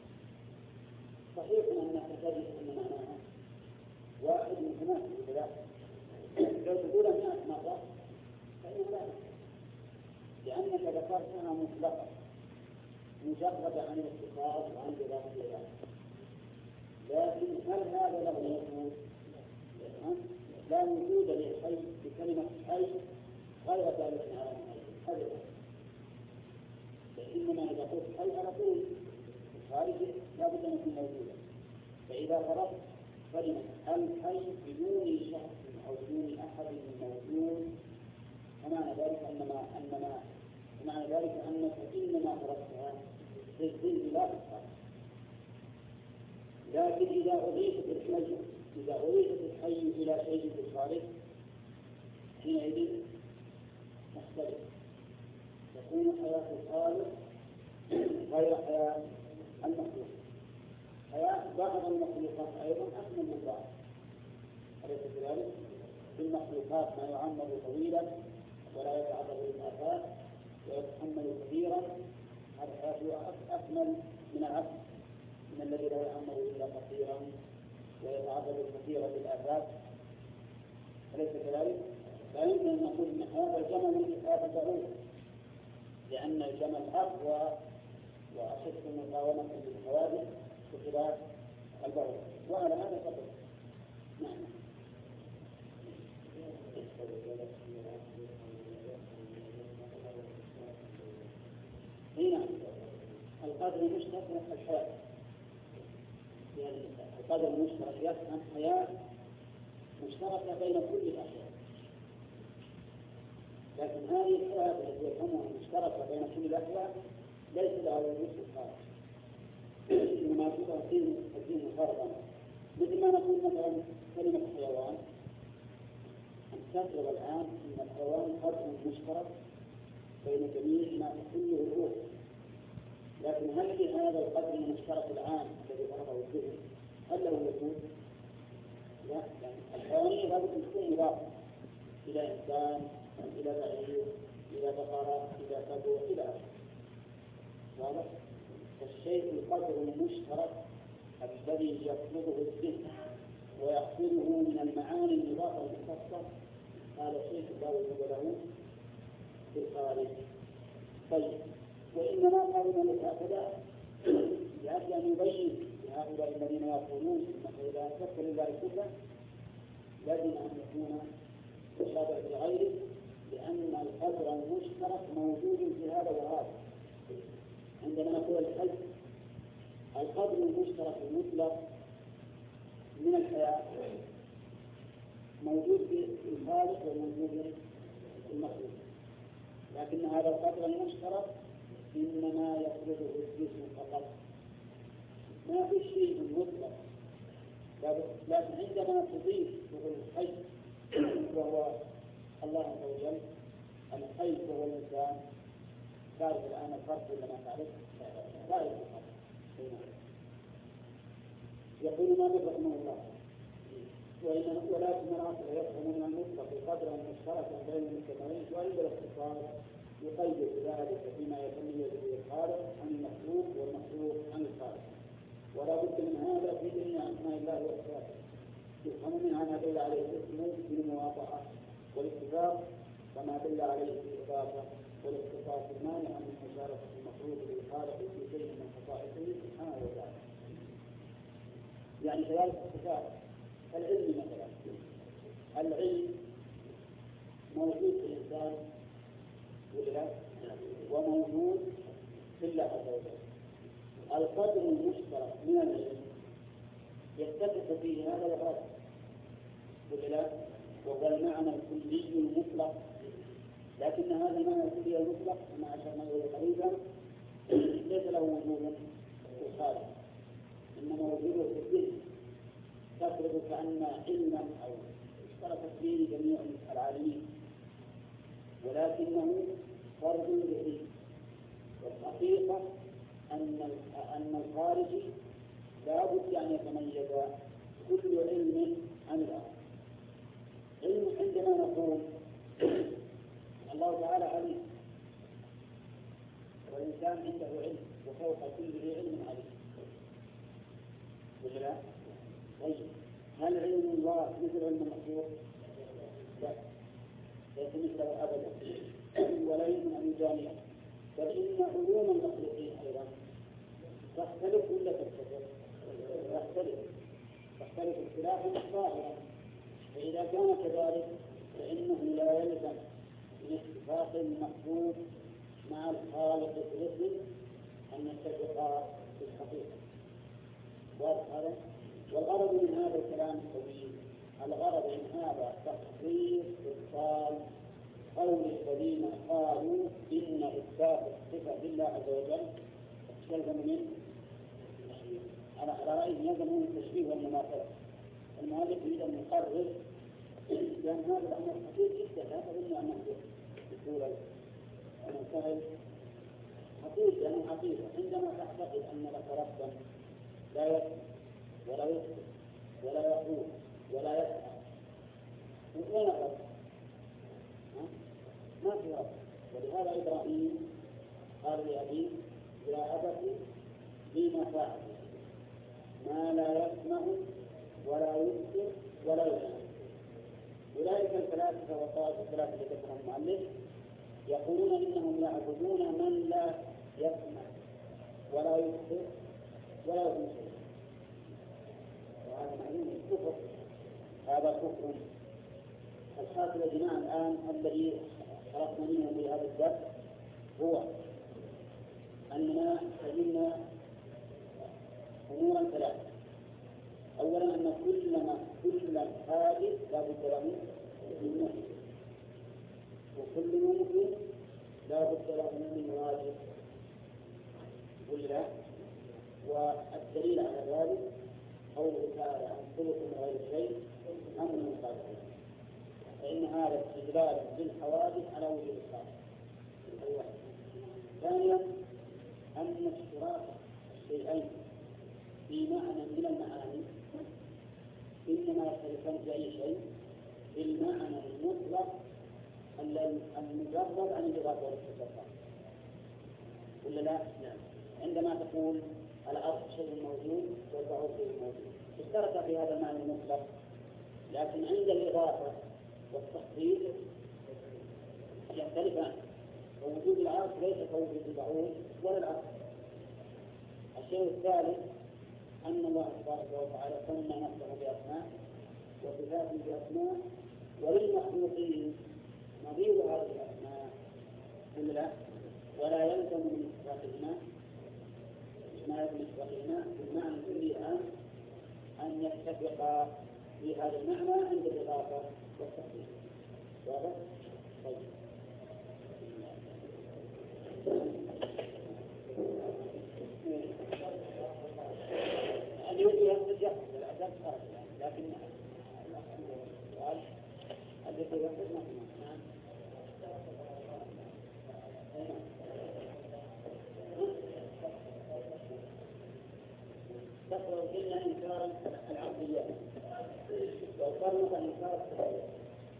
صحيح أنك تجد أن معناها واحد من ثمانية ثلاثة. لو تقول أنها مرة فإنه لا، لأنك ذكرتها مطلقة مجردة عن الاتصال وعن إضافة إلى. لكن هل هذا له وجود؟ لا وجود للحي بكلمة حي غير ذلك على الحي أبدا. فإنما إذا قلت حي على طول الخارج لا بد أن يكون موجودا. فإذا فرضت كلمة الحي بدون شخص أو بدون أحد موجود فمعنى ذلك أنك إنما فرضتها للذل لا بالخارج. لكن إذا أضيفت الحي إلى شيء في الخارج حينئذ تختلف، تكون حياة الخالق غير حياة المخلوق. حياة بعض المخلوقات أيضا أكمل من بعض، أليس كذلك؟ في المخلوقات ما يعمر طويلا ولا يتعرض للآفات ويتحمل كثيرا، هذا حياته أكمل من العبد من الذي لا يعمر إلا قصيرا ويتعرض كثيرا للآفات، أليس كذلك؟ لا يمكن أن نقول أن هذا الجمل هذا بعوض، لأن الجمل أقوى وأشد مقاومة للحوادث بخلاف البعوض، وعلى هذا فقط. نعم. هنا القدر المشترك الحياة، القدر المشترك يفهم حياة مشتركة بين كل الأحياء، لكن هذه الحياة التي يفهمها مشتركة بين كل الأحياء ليس لها وجود في الخارج، إنما تبقى الدين فرضا. مثل ما نقول مثلا كلمة حيوان، أن تفرض الآن أن الحيوان قدر مشترك بين جميع ما كله الروح، لكن هل في هذا القدر المشترك العام الذي فرضه الذهن هل له وجود؟ لا، يعني الحيوانية لابد أن تكون مضافة إلى إنسان، إلى بعير، إلى بقرة، إلى كبوة، إلى آخره. واضح؟ فالشيء القدر المشترك الذي يفرضه الذهن ويحصله من المعاني المضافة المختصة هذا شيء لا وجود له في الخارج. طيب، وإنما قالوا لك هكذا لأجل أن يبين لهؤلاء الذين يقولون أنه إذا أثبت لله كله لازم أن يكون مشابه لغيره، لأن القدر المشترك موجود في هذا وهذا. عندما نقول القدر المشترك المطلق من الحياة موجود في الخالق وموجود في المخلوق، لكن هذا القدر المشترك إنما يفرضه الجسم فقط، ما في شيء مطلق. لكن عندما تضيف الحي وهو الله عز وجل، الحي وهو الإنسان، تعرف الآن الفرق ولا ما تعرف؟ لا يعرف الفرق. يقول مالك رحمه الله ولكن العصر يفهم من المطلق قدرا مشتركا بين المجتمعين وعند الاختصار يقيد ذلك فيما يتميز به الخالق عن المخلوق والمخلوق عن الخالق. ولا بد من هذا في جميع اسماء الله وصفاته يفهم منها ما دل عليه الاسم بالمواطأة والاتفاق وما دل عليه بالإضافة والاختصاص المانع من مشاركة المخلوق بالخالق في شيء من خصائصه سبحانه وتعالى. يعني كذلك الصفات العلم مثلا، العلم موجود في الإنسان وموجود في الله عز وجل. القدر المشترك من العلم يتفق فيه هذا الغرض وهو المعنى الكلي المطلق، لكن هذا المعنى الكلي المطلق كما أشرنا إليه قريبا ليس له وجود في الخارج، إنما وجوده في الذهن تفرض كأن علما أو اشتركت فيه جميع العالمين، ولكنه فرد ذهني. والحقيقة أن الخارجي لا بد أن يتميز كل علم عن الآخر. علم عندما نقول الله تعالى عليم والإنسان عنده علم وفوق كل ذي علم عليم، ولا طيب هل علم الله مثل علم المخلوق؟ لا، ليس مثله أبدا ولا يمكن أن يجامعه، بل إن علوم المخلوقين أيضا تختلف ولا تختلف؟ تختلف اختلافا ظاهرا. فإذا كان كذلك فإنه لا يلزم من اتفاق المخلوق مع الخالق الاسم أن يتفقا في الحقيقة. والغرض من هذا الكلام الطويل، الغرض من هذا تخصيص إبطال قول الذين قالوا إن إثبات الصفة لله عز وجل يلزم منه على رأيه يلزم منه التشبيه والمماثلة. المؤلف يريد أن يقرر لأن هذا الأمر خطير جدا، لا تظن أنه بسهولة المسائل خطير، لأنه حقيقة عندما تعتقد أن لك ربا لا يسمع ولا يسمع ولا يقول ولا يسمع، وين الرب؟ ما في رب. ولهذا إبراهيم قال لأبيه يا أبت لم تعبد ما لا يسمع ولا يبصر ولا يسمع. أولئك الثلاثة وطائفة الثلاثة التي ذكرها المؤلف يقولون إنهم يعبدون من لا يسمع ولا يبصر ولا يسمع، وهذا معلوم الكفر، هذا كفر. الحاصل يا جماعة الآن الذي خلقنا منه في هذا الدرس هو أننا فهمنا أمورا ثلاثة. أولا أن كل حادث لا بد له من نفي، وكل ممكن لا بد له من واجب، ولا والدليل على ذلك قوله تعالى عن خلق من غير شيء أمر من خالق، فإن هذا استدلال بالحوادث على وجود الخالق. ثانيا أن اشتراك الشيئين في معنى من المعاني إنما يختلفان في أي شيء بالمعنى المطلق المجرد عن الإضافة والاستثناء، ولا لا؟ نعم. عندما تقول الأرض شيء موجود والبعوض شيء موجود اشترك في هذا المعنى المطلق، لكن عند الإضافة والتخصيص يختلفان. ووجود العرش ليس كوجود البعوض ولا العرش. الشيء الثالث أن الله تبارك وتعالى سمى نفسه بأسماء وصفات بأسماء، وللمخلوقين نظير هذه الأسماء ولا يلزم من إثباتهما ما يلزم من إثباتهما بالمعنى الكلي الآن أن يتفقا في هذا المعنى عند الإضافة والتخصيص. واضح؟ طيب. اليوم يستجيب الأدب خارج، لكن السؤال الذي يقول نعم تقرأ قلنا إنكار إنكار العقليات وقرنت إنكار التفاعلات.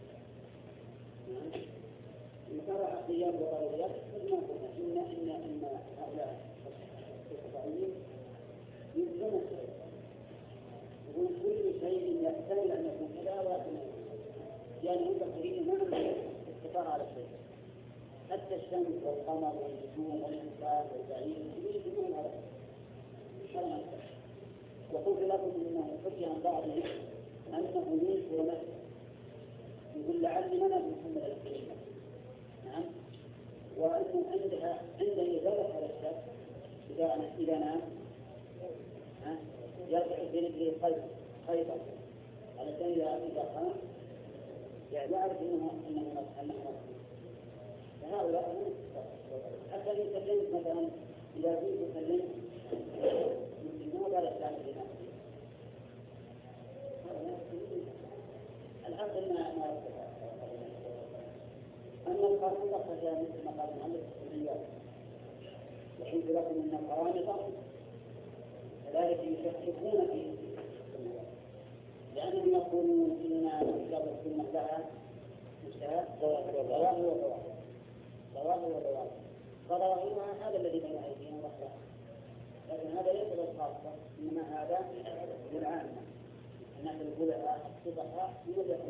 إنكار العقليات والضروريات ما قلنا إن هؤلاء التفاعلين يمكن يقول كل شيء يحتمل أن يكون كذا ولكن يعني هم تقريبا ما عندهم استقرار على الشيء. حتى الشمس والقمر والنجوم والإنسان والبعير يجمعون على هذا. وقلت لكم انه حكي عن بعضهم انه ينكر نفسه يقول لعلي انا محمد الكريم. نعم. وانه عند ازاله هذا الشك اذا نام يرجع في رجله خيطا على سبيل اذا قام يعرف انه مصروف. فهؤلاء حتى يسلمت مثلا اذا كنت سلمت ما قال الإسلام لنفسه. العقل ما أن القانون خرج مثل ما قال المؤلف السنيات. وحيث لكم أن القرامطة كذلك يشككون في السنيات لأنهم يقولون إن كتاب السنة لها ظواهر فظواهرها هذا الذي بين أيدينا وأخلاقنا. لكن هذا ليس بالخاصة، إنما هذا للعامة. الناس الخلفاء الصفحاء يوجد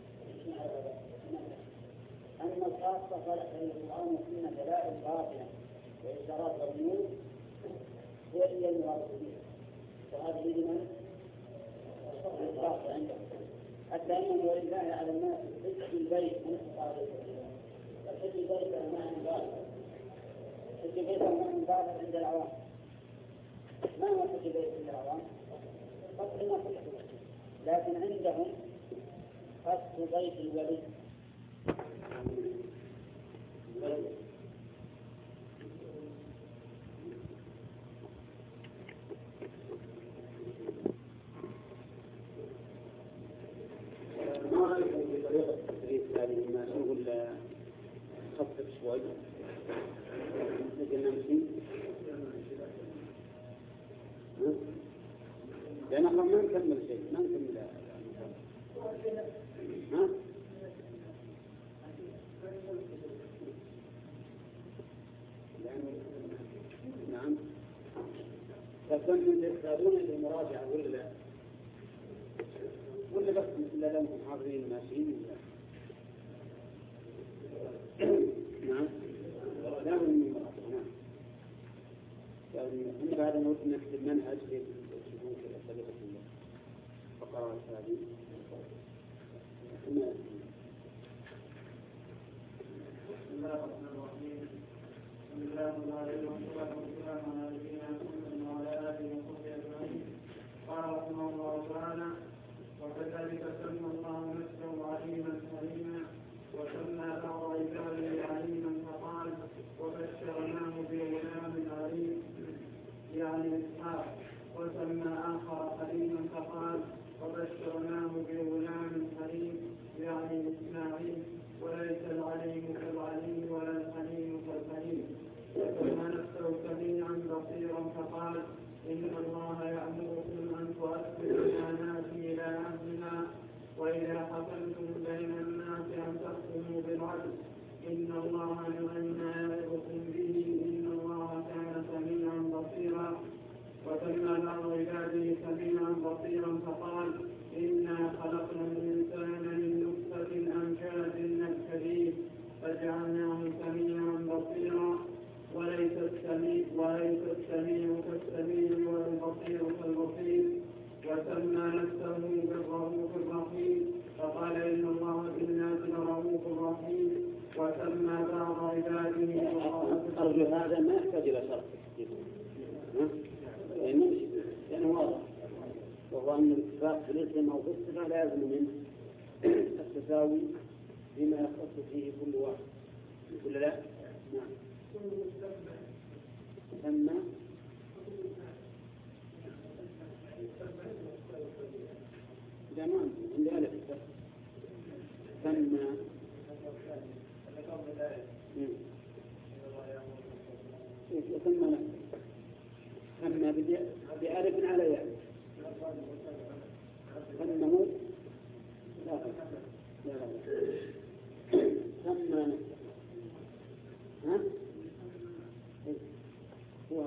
أما الخاصة فالقرآن والسنة دلائل باطنة وإشارات ورموز هي المراد بها، وهذه لمن الخاصة عندهم. حتى أنه ولله على الناس حج البيت من استطاع الحج البيت المعنى الباطل. حج البيت المعنى الباطل عند العوام. ما هو حج البيت عند العوام؟ قصد النصر، لكن عندهم قصد بيت الولي. ما رأيكم في طريقة التدريس هذه ما نقول خفف شوي نجي نمشي لأن احنا ما نكمل شيء ما نكمل ها؟ نعم فكنتم تحتاجون للمراجعة ولا بس لا لهم حاضرين ماشيين نعم لا من نعم يعني بعد ما نكتب منهج للشؤون طريقة الفقرات هذه بسم الله الرحمن الرحيم. بسم الله والصلاة والسلام على نبينا محمد وعلى آله وصحبه أجمعين. قال رحمه الله تعالى: وكذلك سمى الله نفسه عليما حليما وسمى بعض عباده عليما فقال: وبشرناه بغلام عليم يعني إسحاق. وسمى آخر حليما فقال: وبشرناه بغلام حليم يعني إسماعيل. وليس العليم كالعليم ولا الحليم كالحليم. وسمى نفسه سميعا بصيرا فقال: إن الله يأمركم أن تؤدوا الأمانات إلى أهلها وإذا حكمتم بين الناس أن تحكموا بالعدل إن الله نعم يعظكم به إن الله كان سميعا بصيرا. وسمى بعض عباده سميعا بصيرا فقال: إنا خلقنا الإنسان من نطفة أمشاج نبتليه فجعلناه سميعا بصيرا. وليس السميع كالسميع والبصير كالبصير. وسمى نفسه بالرؤوف الرحيم فقال: إن الله بالناس لرؤوف رحيم. وسمى بعض عباده أرجو هذا ما يحتاج إلى شرح لأنه واضح، وهو أن الاتفاق في الاسم أو في الصفة لا يلزم منه التساوي بما يختص فيه كل واحد ولا لا؟ نعم. سمى إذا ما عندي ألف سمى سمى بألف على ياء أنه لا لا سمى ها؟ هو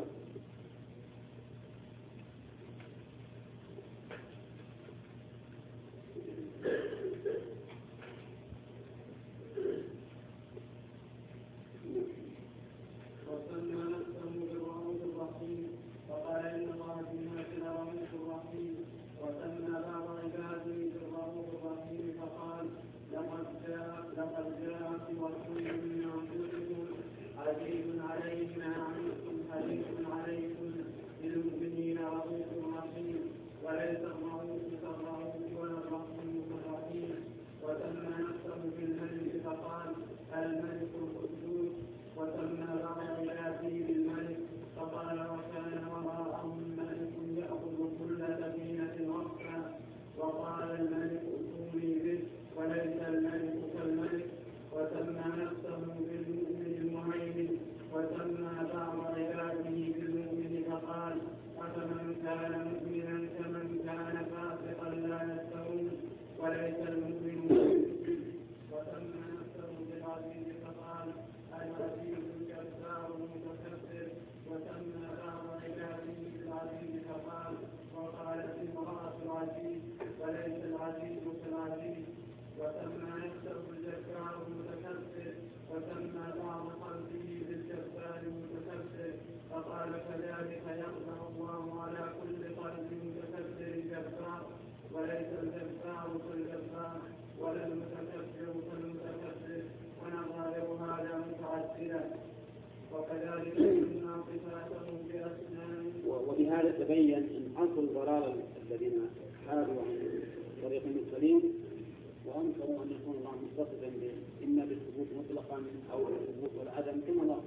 وبهذا تبين أن أصل الضلال الذين حادوا عن طريق المرسلين وأنكروا أن يكون الله متصفا إما بالثبوت مطلقا أو بالثبوت والعدم ثم الله.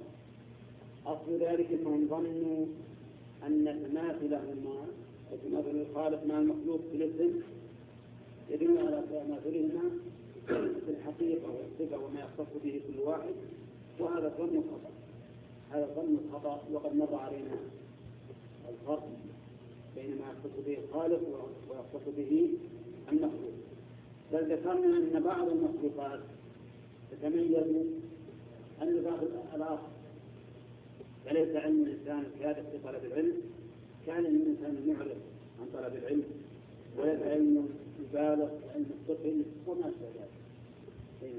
أصل ذلك أنهم ظنوا أن التماثل الخالق مع المخلوق في الاسم يدل على تماثلهما في الحقيقة والصفة وما يختص به كل واحد، وهذا ظن خطأ. هذا ظن خطأ، وقد مر علينا الفرق بين ما يختص به الخالق ويختص به المخلوق. بل ذكرنا أن بعض المخلوقات تتميز أن بعض الآخر، فليس علم الإنسان كهذا في طلب العلم كان الإنسان يعرض عن طلب العلم، وليس علم يبالغ علم الطفل وما شابه ذلك.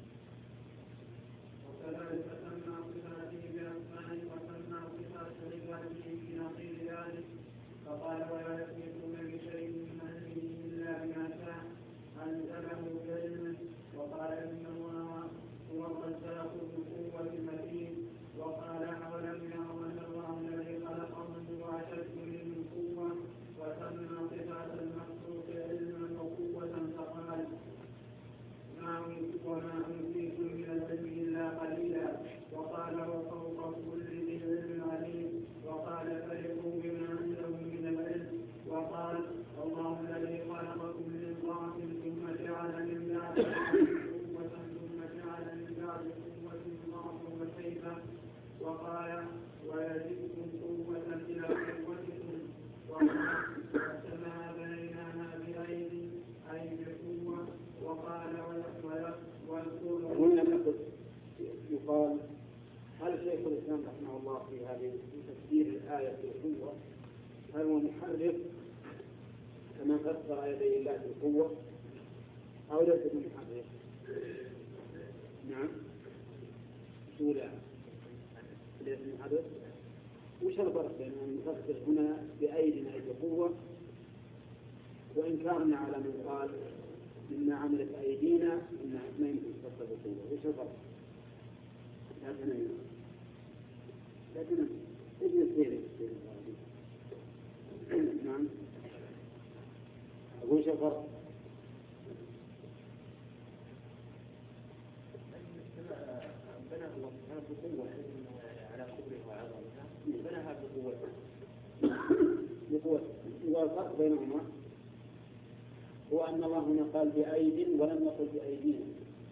وكذلك سمى صفاته بأسمائه وسمى صفات عباده في نظير ذلك، فقال ولا يحيطون بشيء من علمه إلا بما شاء أنزله بعلمه. وقال إن الله هو الرزاق ذو القوة المتين. وقال أولم يروا أن الله الذي خلقهم هو أشد منهم قوة. وسمى صفات المخلوق علما وقوة فقال وما أوتيتم من العلم إلا قليلا. وقال وفوق كل ذي علم عليم. وقال فرحوا بما عندهم من العلم. وقال الله الذي خلقكم من ضعف ثم جعل من بعد قوة ثم جعل من بعد قوة ضعفا وشيبا. وقال ويزدكم قوة إلى قوتكم. والسماء بنيناها بأيدي أي بقوة. وقال هنا يقال هل شيخ الإسلام رحمه الله في هذه تفسير الآية بالقوة هل هو محرف كما فسر يدي الله بالقوة أو ليس بمحرف؟ نعم سورة ليس بمحرف. وش الفرق بين أن نفسر هنا بأيدنا أي بقوة وإنكارنا على من قال مما عملت أيدينا إنها ما يمكن تفسر بقوة؟ وش الفرق؟ لا تنمي إيش نسير نعم وش الفرق؟ بناها الله سبحانه بقوة على قدره وعظمته، بناها بقوة. والفرق بينهما هو أن الله هنا قال بأيد ولم يقل بأيدينا،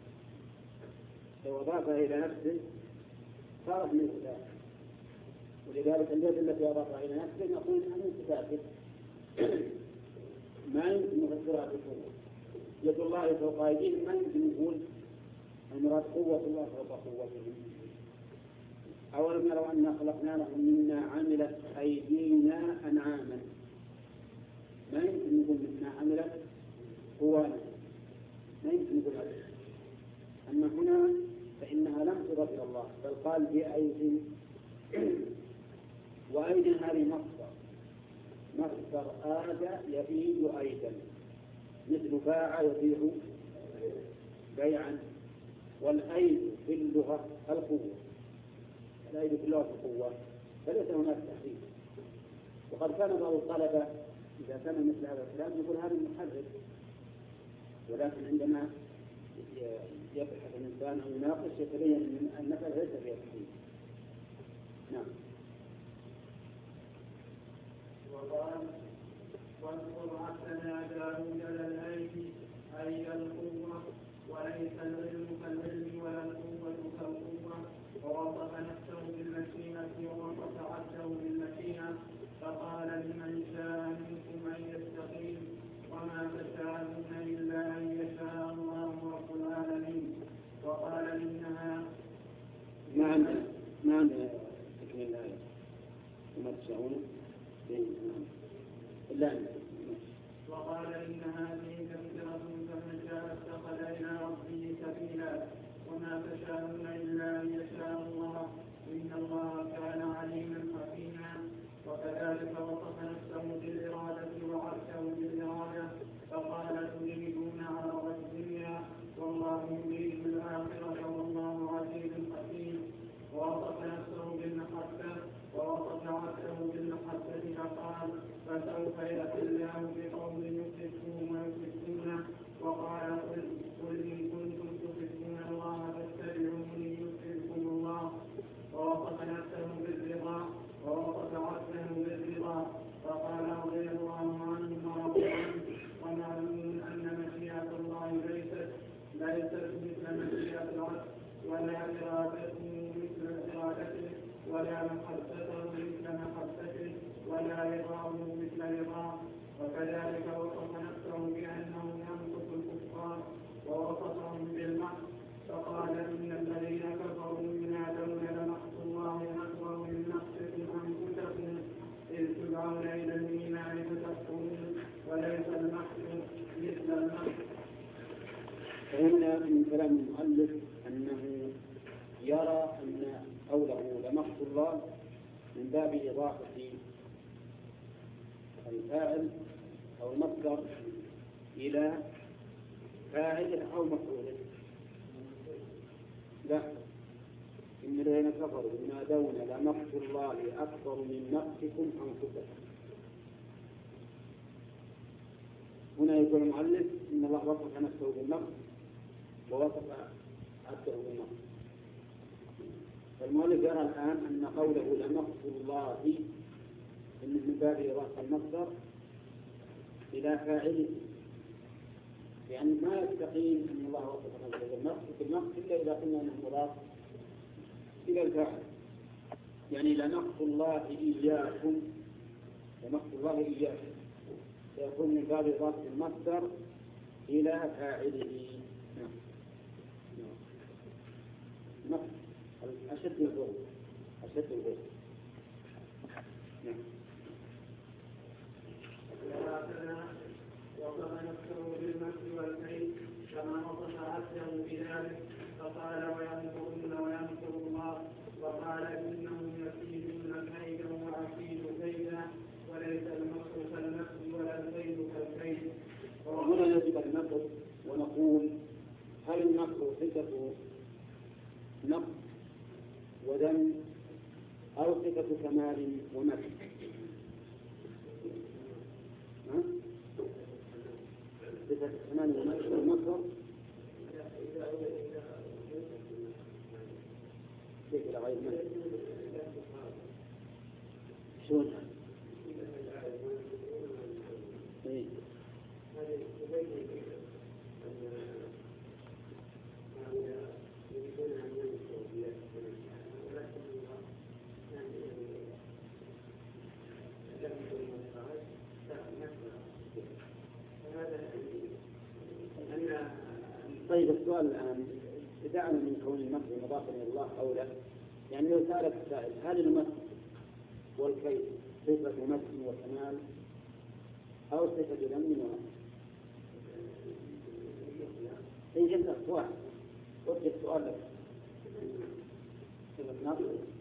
لو أضافها إلى نفسه صارت من صفاته، ولذلك اليد التي أضافها إلى نفسه نقول أنها من صفاته. ما يمكن نفسرها بالقوة. يد الله فوق أيديهم ما يمكن نقول المراد قوة الله فوق قوتهم. أولم يروا أنا خلقنا لهم مما عملت أيدينا أنعاما، ما يمكن نقول مما عملت قوانا، ما يمكن نقول هذا. أما هنا فإنها لم تضف إلى الله بل قال بأيدي، وأيدي هذه مصدر آد يبيع أيدا، مثل باع يبيع بيعا. والأيد في اللغة القوة، الأيد في اللغة القوة، فليس هناك تحريف. وقد كان بعض الطلبة إذا كان مثل هذا الكلام يقول هذا محرف، ولكن عندما يبحث الإنسان أو يناقش يتبين أن النفع ليس فيها تحريف. نعم. وقال واذكر عبدنا داود الأيدي أي القوة، وليس العلم كالعلم ولا القوة كالقوة. ووصف نفسه بالمشيئة ووصف عبده بالمشيئة، فقال لمن شاء منكم أن يستقيم وما تشاءون إلا أن يشاء الله رب العالمين. وقال إنها ما عندنا تكمل الآية وما تشاءون إلا أن. وقال إن هذه تذكرة فمن شاء اتخذ إلى ربه سبيلا وما تشاءون إلا أن يشاء الله إن الله كان عليما حكيما. وكذلك وصف نفسه بالإرادة وعرشه بالإرادة، فقال تريدون عرض الدنيا والله يريد الآخرة والله عزيز حكيم. ووصف نفسه بالمحبة ووصف عبده بالمحبة، فقال فسوف يأتي الله بقوم يحبهم ويحبونه. وقال قل إن كنتم تحبون الله فاتبعوني يحببكم الله. ووصف نفسه بالرضا ووصف عبده بالرضا، فقال رضي الله عنه ورضي عنه. ومعلوم أن مشيئة الله ليست مثل مشيئة العبد، ولا إرادته مثل إرادته، ولا محبته مثل محبته، ولا رضاه مثل رضاه. وكذلك وصف نفسه بأنه ينقص الكفار ووصفهم بالمحق، فقال إن الذين كفروا ينادون لمقت الله أكبر من مقتكم أنفسكم إذ تدعون إلى الإيمان فتكفرون وليس المقت مثل المقت. فهمنا من كلام المؤلف أنه يرى أن قوله لمقت الله من باب إضافة الفاعل أو المصدر إلى فاعله أو مفعوله. لا، إن الذين كفروا ينادون لمقت الله أكبر من مقتكم أنفسكم. هنا يقول المؤلف إن الله وصف نفسه بالمقت ووصف عبده بالمقت. فالمؤلف يرى الآن أن قوله لمقت الله من باب إضافة المصدر إلى فاعله، لأن ما يستقيم أن الله وصف نفسه بالمقت إلا إذا قلنا أنه مضاف إلى الفاعل. يعني لمقت الله إياكم، لمقت الله إياكم سيكون من باب إضافة المصدر إلى فاعله. مقت أشد الظلم، أشد الظلم. وصف نفسه بالمكر والكيد كما وصف عبده بذلك، فقال ويمكرون ويمكر الله، وقال إنهم يكيدون كيدا وأكيد كيدا وليس المكر كالمكر ولا الكيد كالكيد. وهنا يجب المكر ونقول هل المكر صفة نقص وذم أو صفة كمال ومكر؟ صفة كمال ومكر والمكر كيف إلى غير مكر؟ شلون؟ طيب السؤال الآن ابتداء من كون المسجد مضافا إلى الله أو لا، يعني لو سألك السائل هل المسجد والكيف صفة مسجد وكمال أو صفة ذم ونقص؟ إن جبت السؤال وجه السؤال لك صفة نقص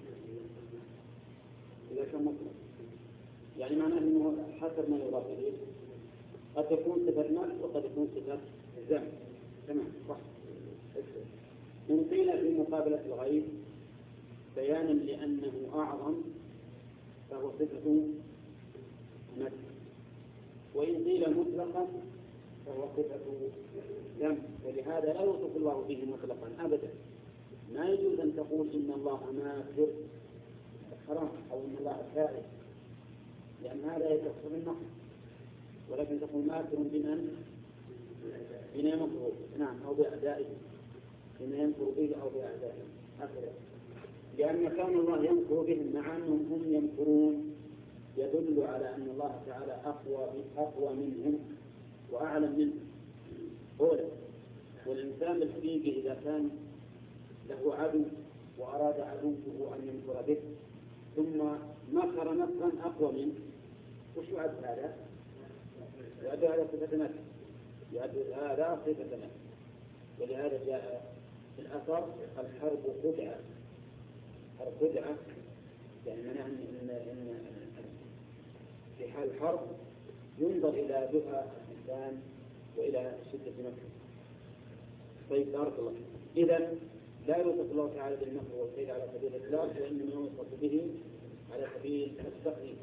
إذا كان مطلق، يعني معناه أنه حسب ما يضاف إليه، قد تكون صفة نقص وقد تكون صفة ذم. تمام صح. إن قيل في مقابلة الغيب بيانا لأنه أعظم فهو صفة نفس، وإن قيل مطلقا فهو صفة ذم، ولهذا لا يوصف الله به مطلقا أبدا. ما يجوز أن تقول إن الله ماكر حرام أو إن الله فاعل، لأن هذا يتصل بالنقص، ولكن تقول ماكر بمن يمكر، نعم، أو بأعدائه، بما يمكر به أو بأعدائه هكذا، لأن كان الله يمكر بهم مع أنهم هم يمكرون يدل على أن الله تعالى أقوى منهم وأعلم منهم. أولا، والإنسان بالحقيقة إذا كان له عدو وأراد عدوه أن يمكر به ثم مكر مكرا أقوى منه، وش يعد هذا؟ يعد هذا صفة نفس، يعد هذا صفة نفس. ولهذا جاء في الأثر الحرب خدعة، حرب خدعة، يعني معناه إن في حال الحرب ينظر إلى دفع الإنسان وإلى شدة مكر. طيب بارك الله. إذا لا يوصف الله تعالى بالمكر والكيد على سبيل الإطلاق، وإنما يوصف به على سبيل التقييد.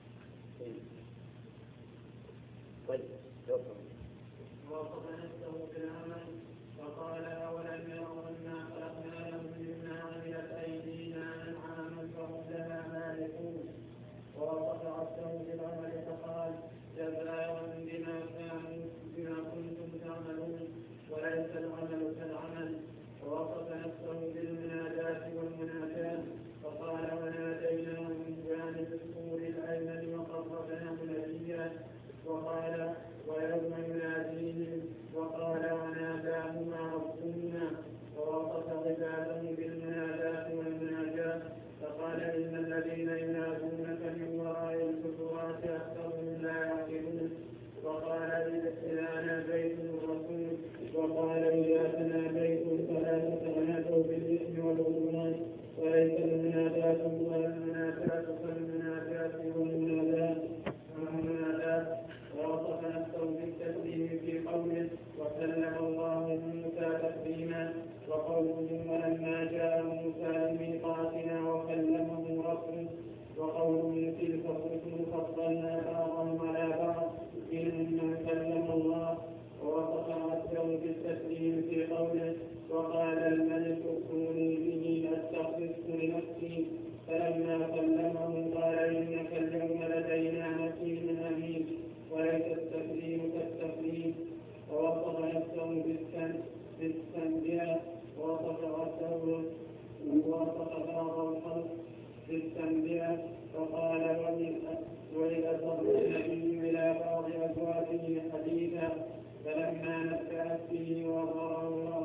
طيب ووصف نفسه بالعمل فقال أولم يروا أنا خلقنا لهم مما عملت أيدينا أنعاما فهم لها مالكون. ووصف عبده بالعمل فقال جزاء بما كنتم تعملون وليس العمل كالعمل. ووصف نفسه بالمناداة والمناجاة فقال وناديناه من جانب الطور الأيمن وقربناه نجيا. وقال ويوم يناديهم وقال وناداهما ربهما. ووصف عباده بالمناداة والمناجاة فقال إن الذين ينادونك من وراء الحجرات أكثرهم لا يعقلون. وقال إذا ناديتم الرسول وقال إذا تناديتم فلا تتنادوا بالإثم والعدوان وليس المناداة كالمناداة والمناداة. ووصف نفسه بالتسليم في قوله وسلم الله موسى تسليما، وقوله ولما جاء موسى لميقاتنا وكلمه ربه، وقوله تلك الرسل فضلنا بعضهم على بعض منهم من كلم الله. ووصف نفسه بالتسليم في قوله وقال الملك ائتوني به استخلصه لنفسي فلما كلمه قال إنك اليوم لدينا مكين أمين وليس التسليم كالتسليم. ووصف نفسه بالتنبيه ووصف بعض الخلق بالتنبيه فقال وإذا صدر النبي إلى بعض أزواجه حديثا فلما نبأت به وأظهره الله